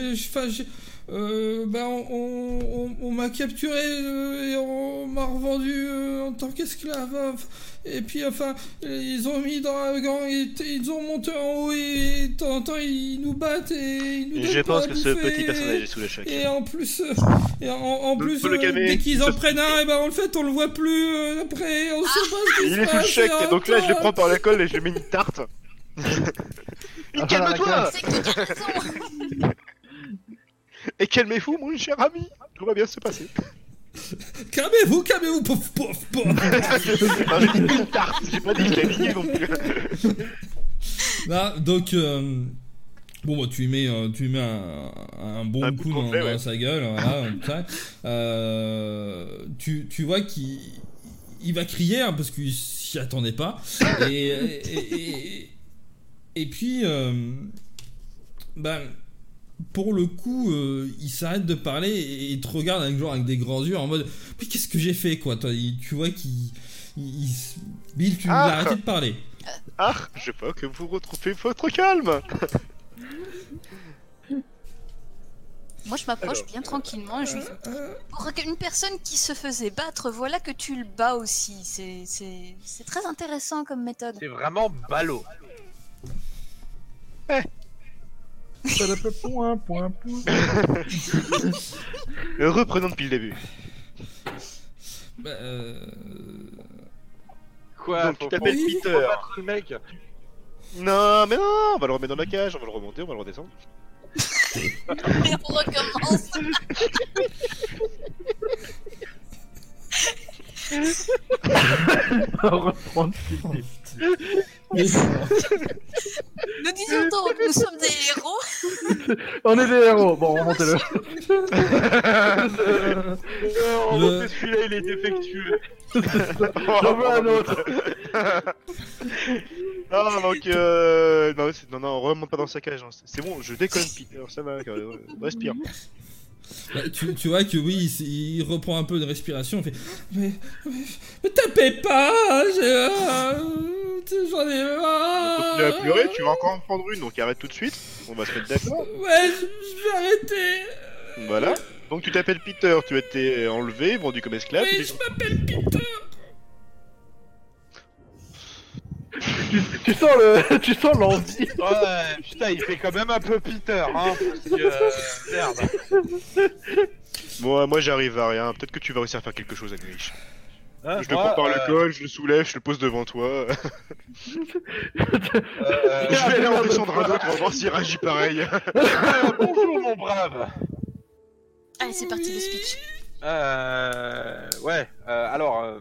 bah on m'a capturé et on m'a revendu en tant qu'esclave. Et puis enfin ils ont mis dans la gang, ils ont monté en haut et de temps en temps ils nous battent et ils nous Et donnent je pas pense à que ce bouffer. petit personnage est sous le choc. Et en plus, en plus Faut le calmer. dès qu'ils en prennent un, et ben en fait on le voit plus après, on sait pas ce qui Il se est sous le passe. choc, donc là je le prends par la colle et je lui mets une tarte. Ah, Calme-toi! C'est que tu as raison. Et calmez-vous, mon cher ami! Tout va bien se passer. Calmez-vous, pouf, pouf, pouf. Non, j'ai dit une tarte, j'ai pas dit que je l'ai aligné non plus. Là, donc, bon, bah, tu lui mets un bon Un coup coup de dans, complet, dans ouais. sa gueule, voilà, comme ça. Tu vois qu'il va crier, hein, parce qu'il s'y attendait pas. Et puis, bah, pour le coup, il s'arrête de parler et il te regarde avec des grands yeux en mode mais qu'est-ce que j'ai fait, quoi? Toi, tu vois qu'il. Bill, tu Ah. l'as arrêté de parler. Ah, je vois que vous retrouvez votre calme. Moi, je m'approche bien tranquillement et je lui fais pour une personne qui se faisait battre, voilà que tu le bats aussi. C'est très intéressant comme méthode. C'est vraiment ballot. Point. Reprenons depuis le début. Bah, Quoi? Donc, tu t'appelles oui. Peter. Faut battre le mec. Non, mais non, on va le remettre dans la cage, on va le remonter, on va le redescendre. Et on recommence. On va reprendre depuis le début. mais bon. Nous disions donc, nous sommes des héros. On est des héros. Bon, remontez-le. Remontez celui-là, il est défectueux. J'en veux un autre. Non, donc, non, on remonte pas dans sa cage. Hein. C'est bon, je déconne, Peter, ça va, respire. Bah, tu vois que oui, il reprend un peu de respiration, il fait mais tapez pas, j'en ai marre. Continue à pleurer, tu vas encore en prendre une, donc arrête tout de suite. On va se mettre d'accord. Ouais, je vais arrêter. Voilà. Donc tu t'appelles Peter, tu as été enlevé, vendu comme esclave. Oui, et je m'appelle Peter. Tu sens l'envie. Ouais, putain, il fait quand même un peu Peter, hein, parce que... merde. Bon, moi j'arrive à rien. Peut-être que tu vas réussir à faire quelque chose, Heinrich. Hein, Je le prends par le col, je le soulève, je le pose devant toi. Je vais aller en descendre un autre, on va voir s'il réagit pareil. Bonjour, mon brave. Allez, c'est parti le speech. Ouais, alors...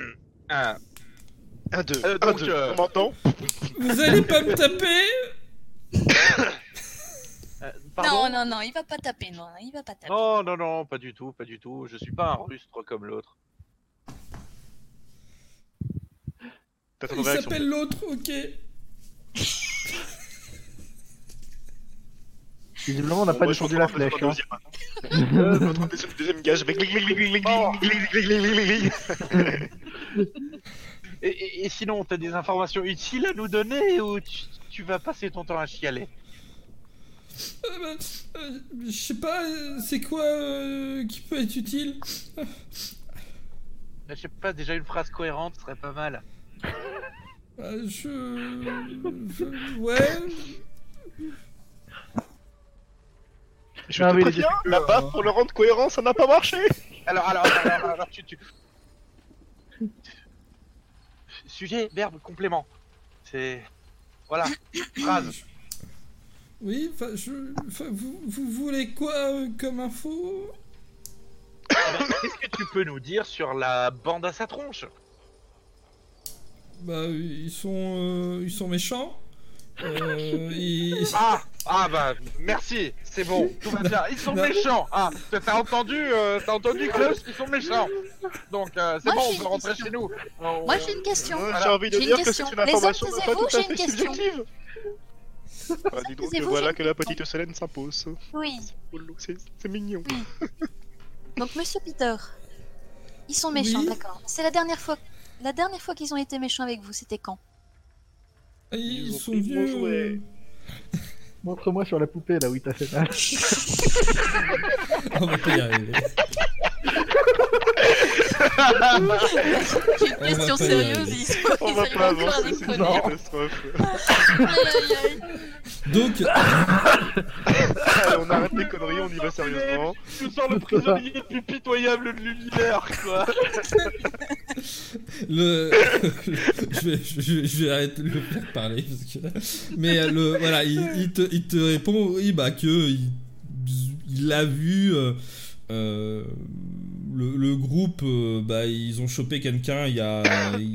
1, 2, donc, 1, 2, on m'entend? Vous allez pas me taper? pardon. Non, il va pas taper, non, il va pas taper. Non, pas du tout. Je suis pas un rustre comme l'autre. T'attends Il une réaction. s'appelle l'autre, ok. Visiblement, on n'a pas descendu la flèche. Hein. Deuxième gage. Et sinon, t'as des informations utiles à nous donner ou tu vas passer ton temps à chialer? Je sais pas, c'est quoi qui peut être utile? Je sais pas, déjà une phrase cohérente serait pas mal. Ouais. Je te préviens, la baffe pour le rendre cohérent, ça n'a pas marché. Alors, tu... Sujet, verbe, complément. C'est... Voilà, phrase. Oui, vous voulez quoi comme info? Qu'est-ce que tu peux nous dire sur la bande à sa tronche? Bah, ils sont méchants. Bah, merci, c'est bon, tout va bien. Ils sont méchants. Ah, t'as entendu Klaus, ils sont méchants. Donc, c'est Moi, bon, j'ai on peut une rentrer question. chez nous. Moi, j'ai une question. J'ai envie de J'ai une dire que question. c'est une Les information hommes pas taisez-vous, tout à j'ai une fait question. subjective. Ah, dis donc, Taisez-vous, voilà j'ai que une la question. petite Solène s'impose. Oui. C'est mignon. Donc, Monsieur Peter, ils sont méchants, Oui. d'accord. C'est la dernière fois qu'ils ont été méchants avec vous, c'était quand? Ils Ils ont sont pris mon venus. jouet. Montre-moi sur la poupée là où il t'a fait mal. On va pas y arriver. J'ai une On question va pas y sérieuse, arriver. ils On va arrivent pas encore à avancer, c'est une déconner. catastrophe. Aïe, aïe, aïe. Donc, Allez, on arrête les conneries, on y va sérieusement. Tu sors le prisonnier le plus pitoyable de l'univers, quoi. je vais arrêter de le faire parler parce que... Mais voilà, il te répond oui bah que il l'a vu. Le groupe, bah ils ont chopé quelqu'un il y a,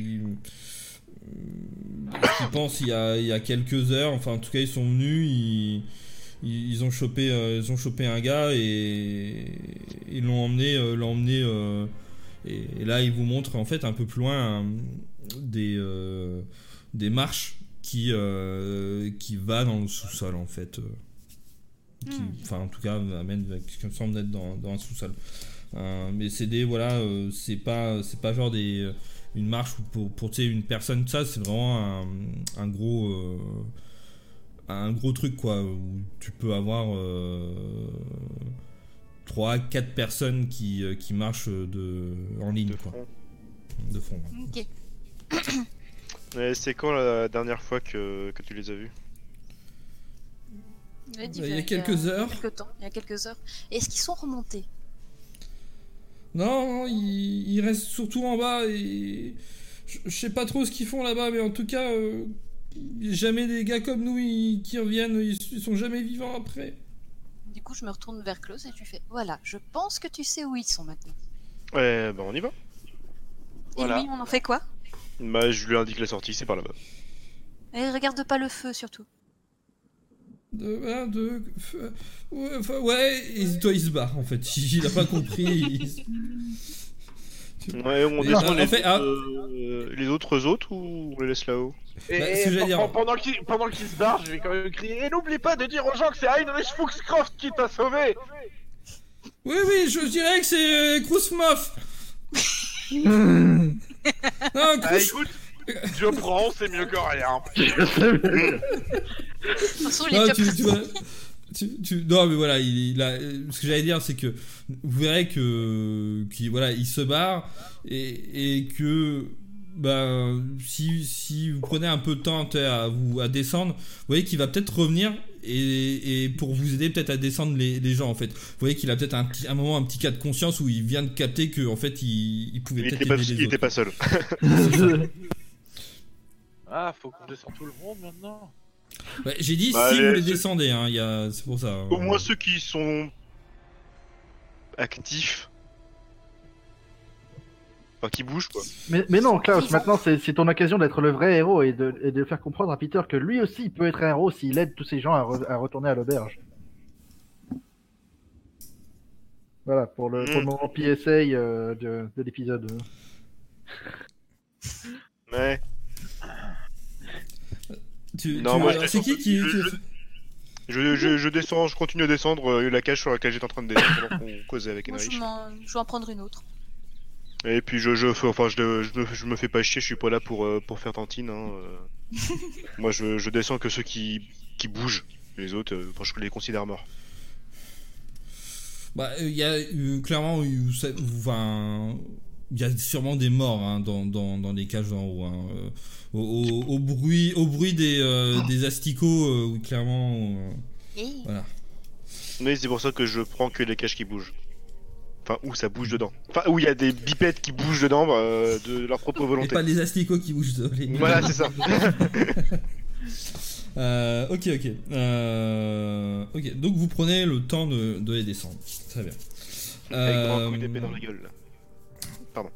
je pense il y a quelques heures. Enfin en tout cas ils sont venus, ils ont chopé un gars et ils l'ont emmené. Et là, il vous montre en fait un peu plus loin des marches qui va dans le sous-sol en fait. Enfin, en tout cas, amène ce qui me semble d'être dans un sous-sol. Mais c'est des c'est pas genre une marche pour tu sais une personne, ça c'est vraiment un gros truc quoi où tu peux avoir 3-4 personnes qui marchent en ligne quoi. De front. Ouais. Ok. C'est quand la dernière fois que tu les as vus? Il y a quelques heures. Il y a quelques heures. Est-ce qu'ils sont remontés? Non, ils restent surtout en bas et je sais pas trop ce qu'ils font là-bas, mais en tout cas, jamais des gars comme nous qui reviennent, ils sont jamais vivants après. Du coup, je me retourne vers Klaus et tu fais voilà, je pense que tu sais où ils sont maintenant. Ouais, bah on y va. Voilà. Et lui, on en fait quoi? Bah je lui indique la sortie, c'est par là-bas. Et regarde pas le feu surtout. Ouais, et toi il se barre en fait, il a pas compris. Ouais, on Et descend les autres ou on les laisse là-haut? Et, Bah, ce que j'allais dire. pendant qu'il se barre, je vais quand même crier. Et n'oublie pas de dire aux gens que c'est Heinrich Fuchscroft qui t'a sauvé. Oui, je dirais que c'est Krousmoff. Non, Ah, écoute, je prends, c'est mieux que rien. De toute façon, il est Non, déjà tu vois, non, mais voilà, ce que j'allais dire, c'est que vous verrez qu'il voilà, il se barre et que bah, si vous prenez un peu de temps à descendre, vous voyez qu'il va peut-être revenir et pour vous aider peut-être à descendre les gens en fait. Vous voyez qu'il a peut-être un moment un petit cas de conscience où il vient de capter que en fait il pouvait peut-être aider les Il autres. était pas seul. Ah, faut qu'on descende tout le monde maintenant. Ouais, j'ai dit Bah, si vous les ceux- descendez, hein, c'est pour ça. Au moins ceux qui sont actifs. Enfin, qui bougent quoi. Mais non, Klaus, maintenant c'est ton occasion d'être le vrai héros et de faire comprendre à Peter que lui aussi il peut être un héros s'il aide tous ces gens à retourner à l'auberge. Voilà, pour le moment PSA de l'épisode. Ouais. Non, moi, c'est qui Je descends, je continue à descendre la cage sur laquelle j'étais en train de descendre pendant qu'on causait avec Moi, Henrich. je vais en prendre une autre. Et puis je me fais pas chier, je suis pas là pour faire tantine. Hein. Moi je descends que ceux qui bougent. Les autres, je les considère morts. Bah, il y a clairement, enfin, il y a sûrement des morts hein, dans les cages en haut. Hein. Au bruit des asticots, où clairement, voilà. Mais c'est pour ça que je prends que les cages qui bougent. Enfin, où ça bouge dedans. Enfin, où il y a des bipèdes qui bougent dedans de leur propre Et volonté. pas les asticots qui bougent. Voilà, c'est ça. Ok. Ok, donc vous prenez le temps de les descendre. Très bien. Avec grand coup d'épée dans la gueule. Là. Pardon.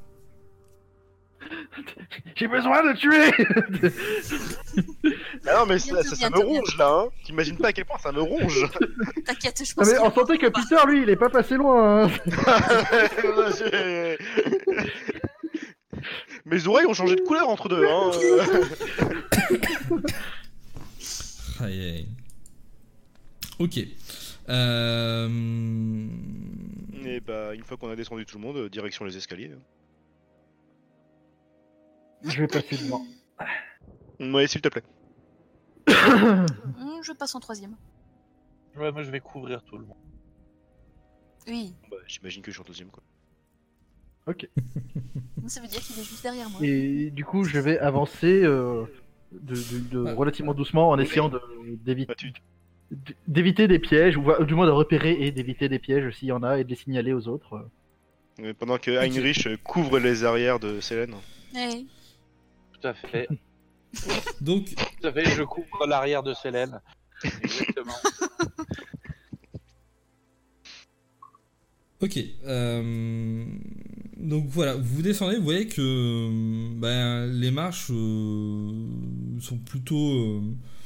J'ai besoin de tuer. Ah non, mais ça me ronge là, hein. T'imagines pas à quel point ça me ronge. T'inquiète, je Non, pense mais qu'il on va sentait que pas. Peter lui il est pas passé loin. Hein. Mes oreilles ont changé de couleur entre deux. Hein. Aïe. Ok. Et bah, une fois qu'on a descendu tout le monde, direction les escaliers. Je vais passer devant. Ouais, s'il te plaît. Je passe en troisième. Ouais, moi je vais couvrir tout le monde. Oui, Bah, j'imagine que je suis en deuxième quoi. Ok. ça veut dire qu'il est juste derrière moi. Et du coup je vais avancer relativement doucement en essayant Bah, d'éviter des pièges, ou du moins de repérer et d'éviter des pièges s'il y en a et de les signaler aux autres. Pendant que Heinrich couvre les arrières de Selene. Ouais. Tout à fait. Donc, Tout à fait, je couvre l'arrière de Selene. Exactement. ok. Donc voilà, vous descendez, vous voyez que les marches sont plutôt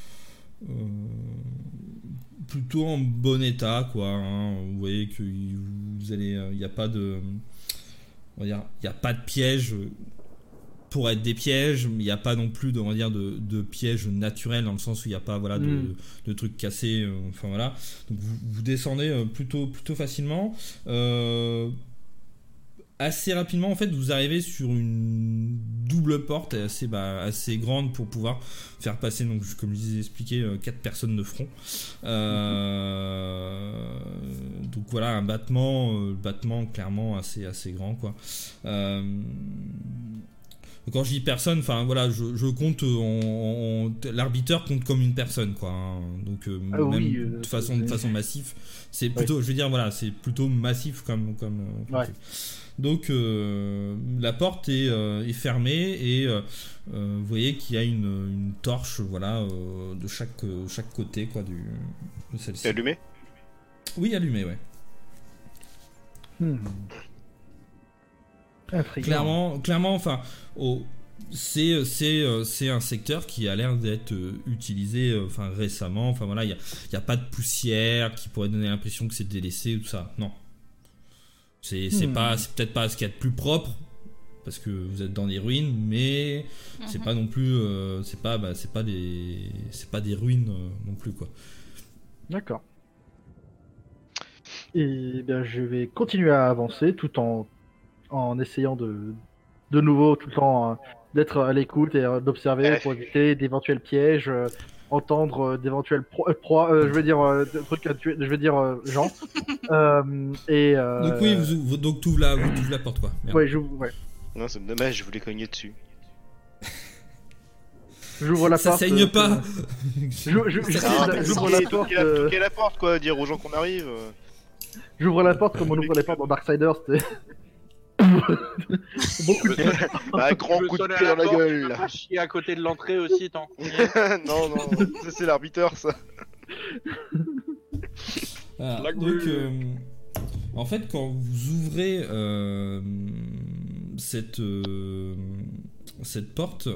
en bon état, quoi. Hein. Vous voyez que vous allez, il n'y a pas de, on va dire, il y a pas de piège pour être des pièges, mais il n'y a pas non plus de pièges naturels dans le sens où il n'y a pas de trucs cassés. Enfin voilà. Donc vous descendez plutôt facilement. Assez rapidement, en fait, vous arrivez sur une double porte assez grande pour pouvoir faire passer, donc, comme je vous ai expliqué, 4 personnes de front. Donc voilà, un battement clairement assez grand, quoi. Quand je dis personne, enfin voilà, je compte l'arbitre compte comme une personne, quoi. Hein. Donc même de façon massive, c'est plutôt, je veux dire, voilà, c'est plutôt massif comme Ouais. Donc la porte est fermée et vous voyez qu'il y a une torche, voilà, de chaque côté, quoi, de celle-ci. C'est allumé? Oui, allumée, ouais. Intriguant. Clairement, enfin, c'est un secteur qui a l'air d'être utilisé, enfin, récemment. Enfin voilà, il y a pas de poussière qui pourrait donner l'impression que c'est délaissé ou tout ça. Non. C'est peut-être pas ce qu'il y a de plus propre parce que vous êtes dans des ruines, mais c'est pas non plus c'est pas des ruines non plus, quoi. D'accord. Et bien, je vais continuer à avancer tout en essayant de nouveau tout le temps d'être à l'écoute et d'observer pour éviter d'éventuels pièges, entendre d'éventuels proies, je veux dire trucs à tuer, je veux dire gens. Donc oui, donc tu ouvres la porte, quoi. Merde. Ouais, ouais. Non, c'est dommage, je voulais cogner dessus. J'ouvre la ça porte. Saigne pas. J'ouvre la porte. Toquer la porte, quoi, dire aux gens qu'on arrive. J'ouvre la porte comme on ouvre les portes dans Darksiders. Beaucoup de Un grand coup de pied dans la gueule. Pas chier à côté de l'entrée aussi, tant. Non, ça c'est l'arbitre, ça. Voilà. Donc, en fait, quand vous ouvrez cette porte,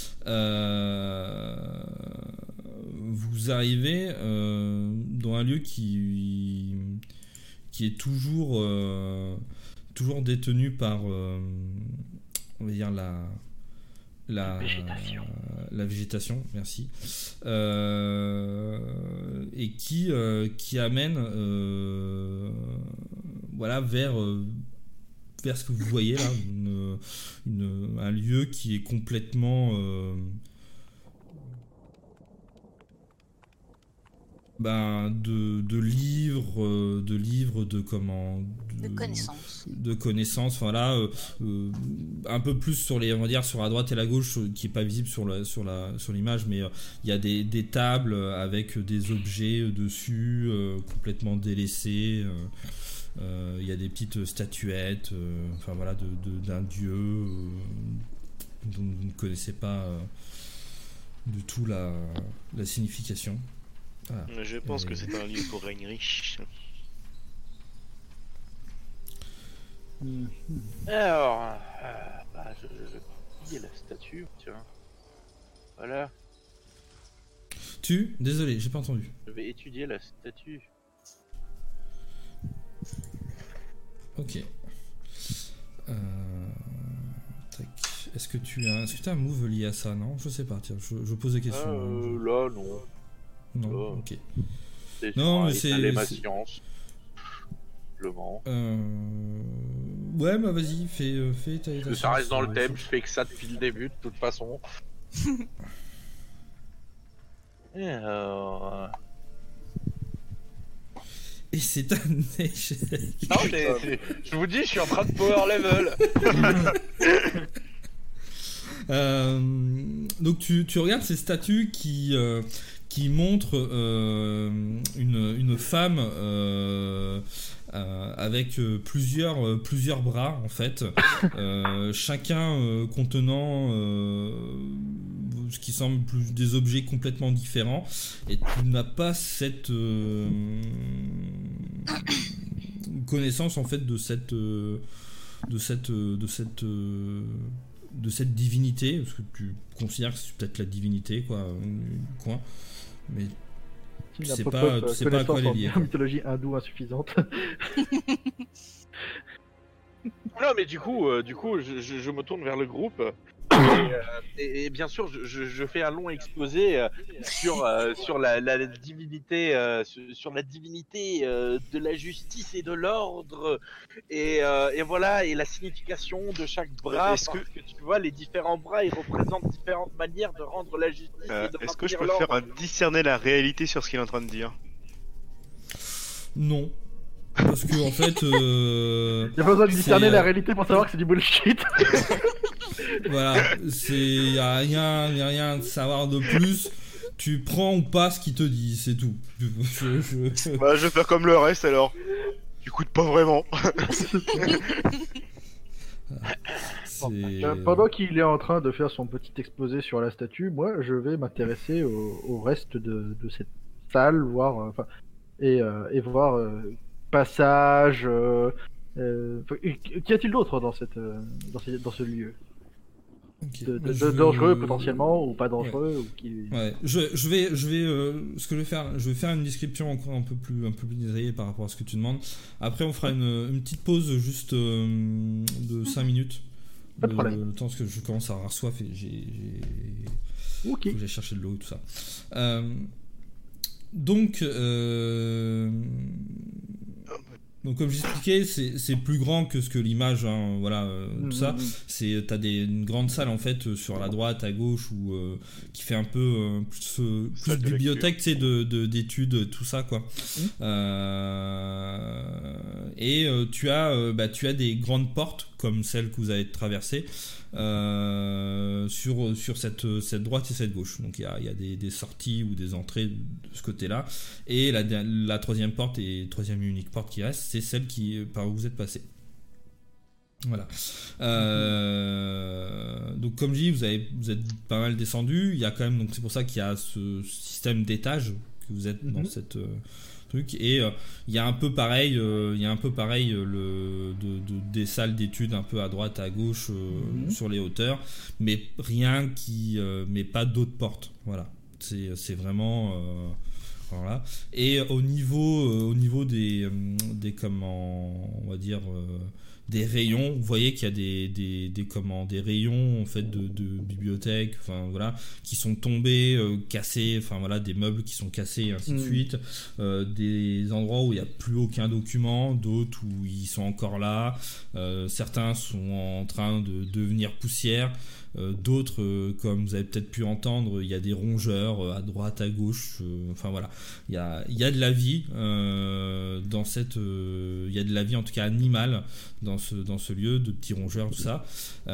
vous arrivez dans un lieu qui est toujours détenu par on va dire la végétation, merci, et qui amène voilà vers ce que vous voyez là, un lieu qui est complètement de livres, de connaissances, voilà, un peu plus sur les, on va dire, sur la droite et la gauche, qui est pas visible sur l'image, mais il y a des tables avec des objets dessus, complètement délaissés. Il y a des petites statuettes, enfin voilà, d'un dieu dont vous ne connaissez pas du tout la signification. Voilà. Je pense que c'est un lieu pour règne riche. Alors, je vais plier la statue, tiens. Voilà. Désolé, j'ai pas entendu. Je vais étudier la statue. Ok. Tac. Est-ce que tu as un move lié à ça? Non, je sais pas. Tiens, je pose des questions. Là, non. Non, là, ok. Non, mais c'est ma science. Simplement. Ouais, bah vas-y, fais ta Parce que ça reste dans le thème, je fais que ça depuis le début, de toute façon. Et c'est un échec. Non, mais je vous dis, je suis en train de power level. Donc tu regardes ces statues qui montrent une femme avec plusieurs bras, en fait, chacun contenant ce qui semble des objets complètement différents, et tu n'as pas cette connaissance, en fait, de cette divinité, parce que tu considères que c'est peut-être la divinité, quoi, mais tu sais pas à quoi elle est liée. Mythologie hindoue insuffisante. Non, mais du coup, je me tourne vers le groupe et bien sûr, je fais un long exposé sur la divinité, sur la divinité de la justice et de l'ordre, et voilà, et la signification de chaque bras. Parce que tu vois, les différents bras, ils représentent différentes manières de rendre la justice. Est-ce que je peux faire discerner la réalité sur ce qu'il est en train de dire? Non. Parce que en fait, il n'y a pas besoin de discerner la réalité pour savoir que c'est du bullshit. Voilà, y a rien de savoir de plus. Tu prends ou pas ce qu'il te dit, c'est tout. Bah, je vais faire comme le reste alors. Tu coûtes pas vraiment. Pendant qu'il est en train de faire son petit exposé sur la statue, moi je vais m'intéresser au reste de cette salle, voir et voir passage. Qu'y a-t-il d'autre dans dans ce lieu Ok. de dangereux potentiellement ou pas dangereux ou qui... Ouais, ce que je vais faire, une description encore un peu plus détaillée par rapport à ce que tu demandes. Après, on fera une petite pause juste de 5 minutes. Pas de problème. Le temps parce que je commence à avoir soif et Ok. faut que j'aille chercher de l'eau et tout ça. Donc, comme j'expliquais, c'est plus grand que ce que l'image, hein, voilà, tout ça. T'as une grande salle en fait sur la droite, à gauche, qui fait un peu plus de bibliothèque, tu sais, d'études, tout ça, quoi. Et tu as des grandes portes comme celles que vous avez traversées sur cette droite et cette gauche. Donc il y a des sorties ou des entrées de ce côté-là. Et la troisième porte et troisième et unique porte qui reste, c'est celle par où vous êtes passé. Voilà. Donc comme je dis, vous êtes pas mal descendu. Il y a quand même, donc c'est pour ça qu'il y a ce système d'étages que vous êtes dans cette truc. Et il y a un peu pareil, des salles d'études un peu à droite, à gauche, sur les hauteurs, mais mais pas d'autres portes. Voilà. C'est vraiment voilà. Et au niveau des comment on va dire des rayons, vous voyez qu'il y a des rayons en fait de bibliothèque, enfin voilà, qui sont tombés, cassés, enfin voilà, des meubles qui sont cassés et ainsi de suite, des endroits où il n'y a plus aucun document, d'autres où ils sont encore là, certains sont en train de devenir poussière, d'autres, comme vous avez peut-être pu entendre, il y a des rongeurs à droite, à gauche, enfin voilà, il y a de la vie dans il y a de la vie en tout cas animale dans ce lieu, de petits rongeurs, tout ça,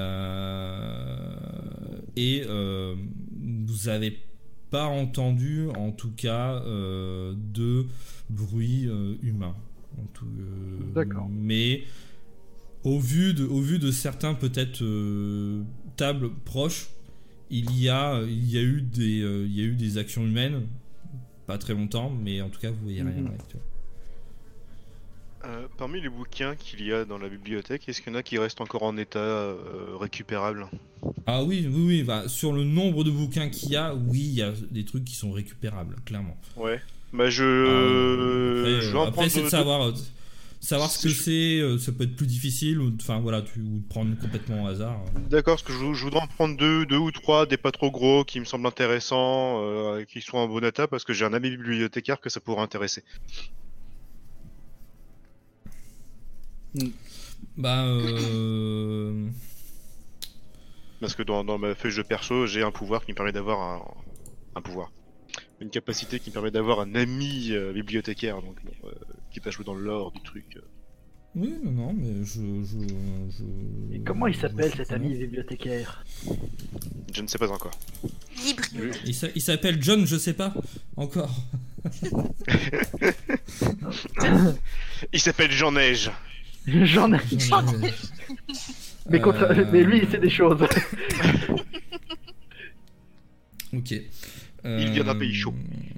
et vous avez pas entendu en tout cas de bruit humain, D'accord. mais au vu de certains peut-être tables proches, il y a eu des actions humaines, pas très longtemps, mais en tout cas vous voyez rien. Ouais, tu vois. Parmi les bouquins qu'il y a dans la bibliothèque, est-ce qu'il y en a qui restent encore en état récupérable? Ah oui, bah, sur le nombre de bouquins qu'il y a, oui, il y a des trucs qui sont récupérables, clairement. Ouais. Bah je vais en après prendre c'est de savoir ce que c'est, ça peut être plus difficile, ou de prendre complètement au hasard. D'accord, parce que je voudrais en prendre deux ou trois, des pas trop gros, qui me semblent intéressants, qui soient en bon état, parce que j'ai un ami bibliothécaire que ça pourrait intéresser. Bah Parce que dans ma feuille de perso, j'ai un pouvoir qui me permet d'avoir un pouvoir. Une capacité qui me permet d'avoir un ami bibliothécaire, donc qui va jouer dans le lore du truc. Oui, non, mais Et comment il s'appelle cet ami bibliothécaire? Je ne sais pas encore. Librio. Il s'appelle John, je sais pas encore. Il s'appelle Jean Neige. J'en ai. Mais lui, il sait des choses. Ok. Il vient d'un pays chaud.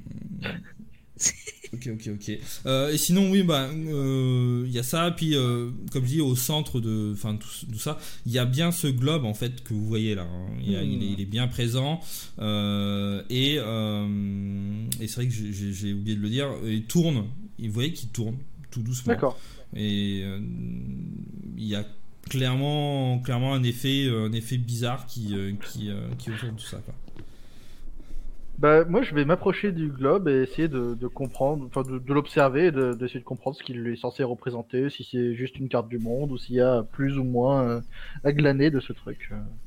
Ok. Et sinon, oui, bah, y a ça. Puis, comme je dis, au centre de, tout ça, il y a bien ce globe en fait que vous voyez là. Hein. Il est bien présent. Et c'est vrai que j'ai oublié de le dire. Il tourne. Vous voyez qu'il tourne tout doucement. D'accord. Et il y a clairement un effet bizarre qui autour de tout ça, quoi. Bah, moi, je vais m'approcher du globe et essayer de comprendre, enfin de l'observer et d'essayer de comprendre ce qu'il est censé représenter, si c'est juste une carte du monde ou s'il y a plus ou moins à glaner de ce truc.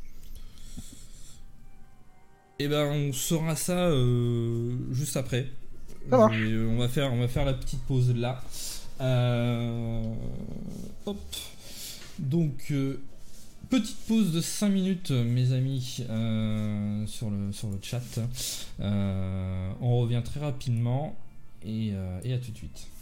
Et ben, on saura ça juste après. Ça marche. On va faire la petite pause là. Hop. Donc, Petite pause de 5 minutes, mes amis, sur le chat. On revient très rapidement et à tout de suite.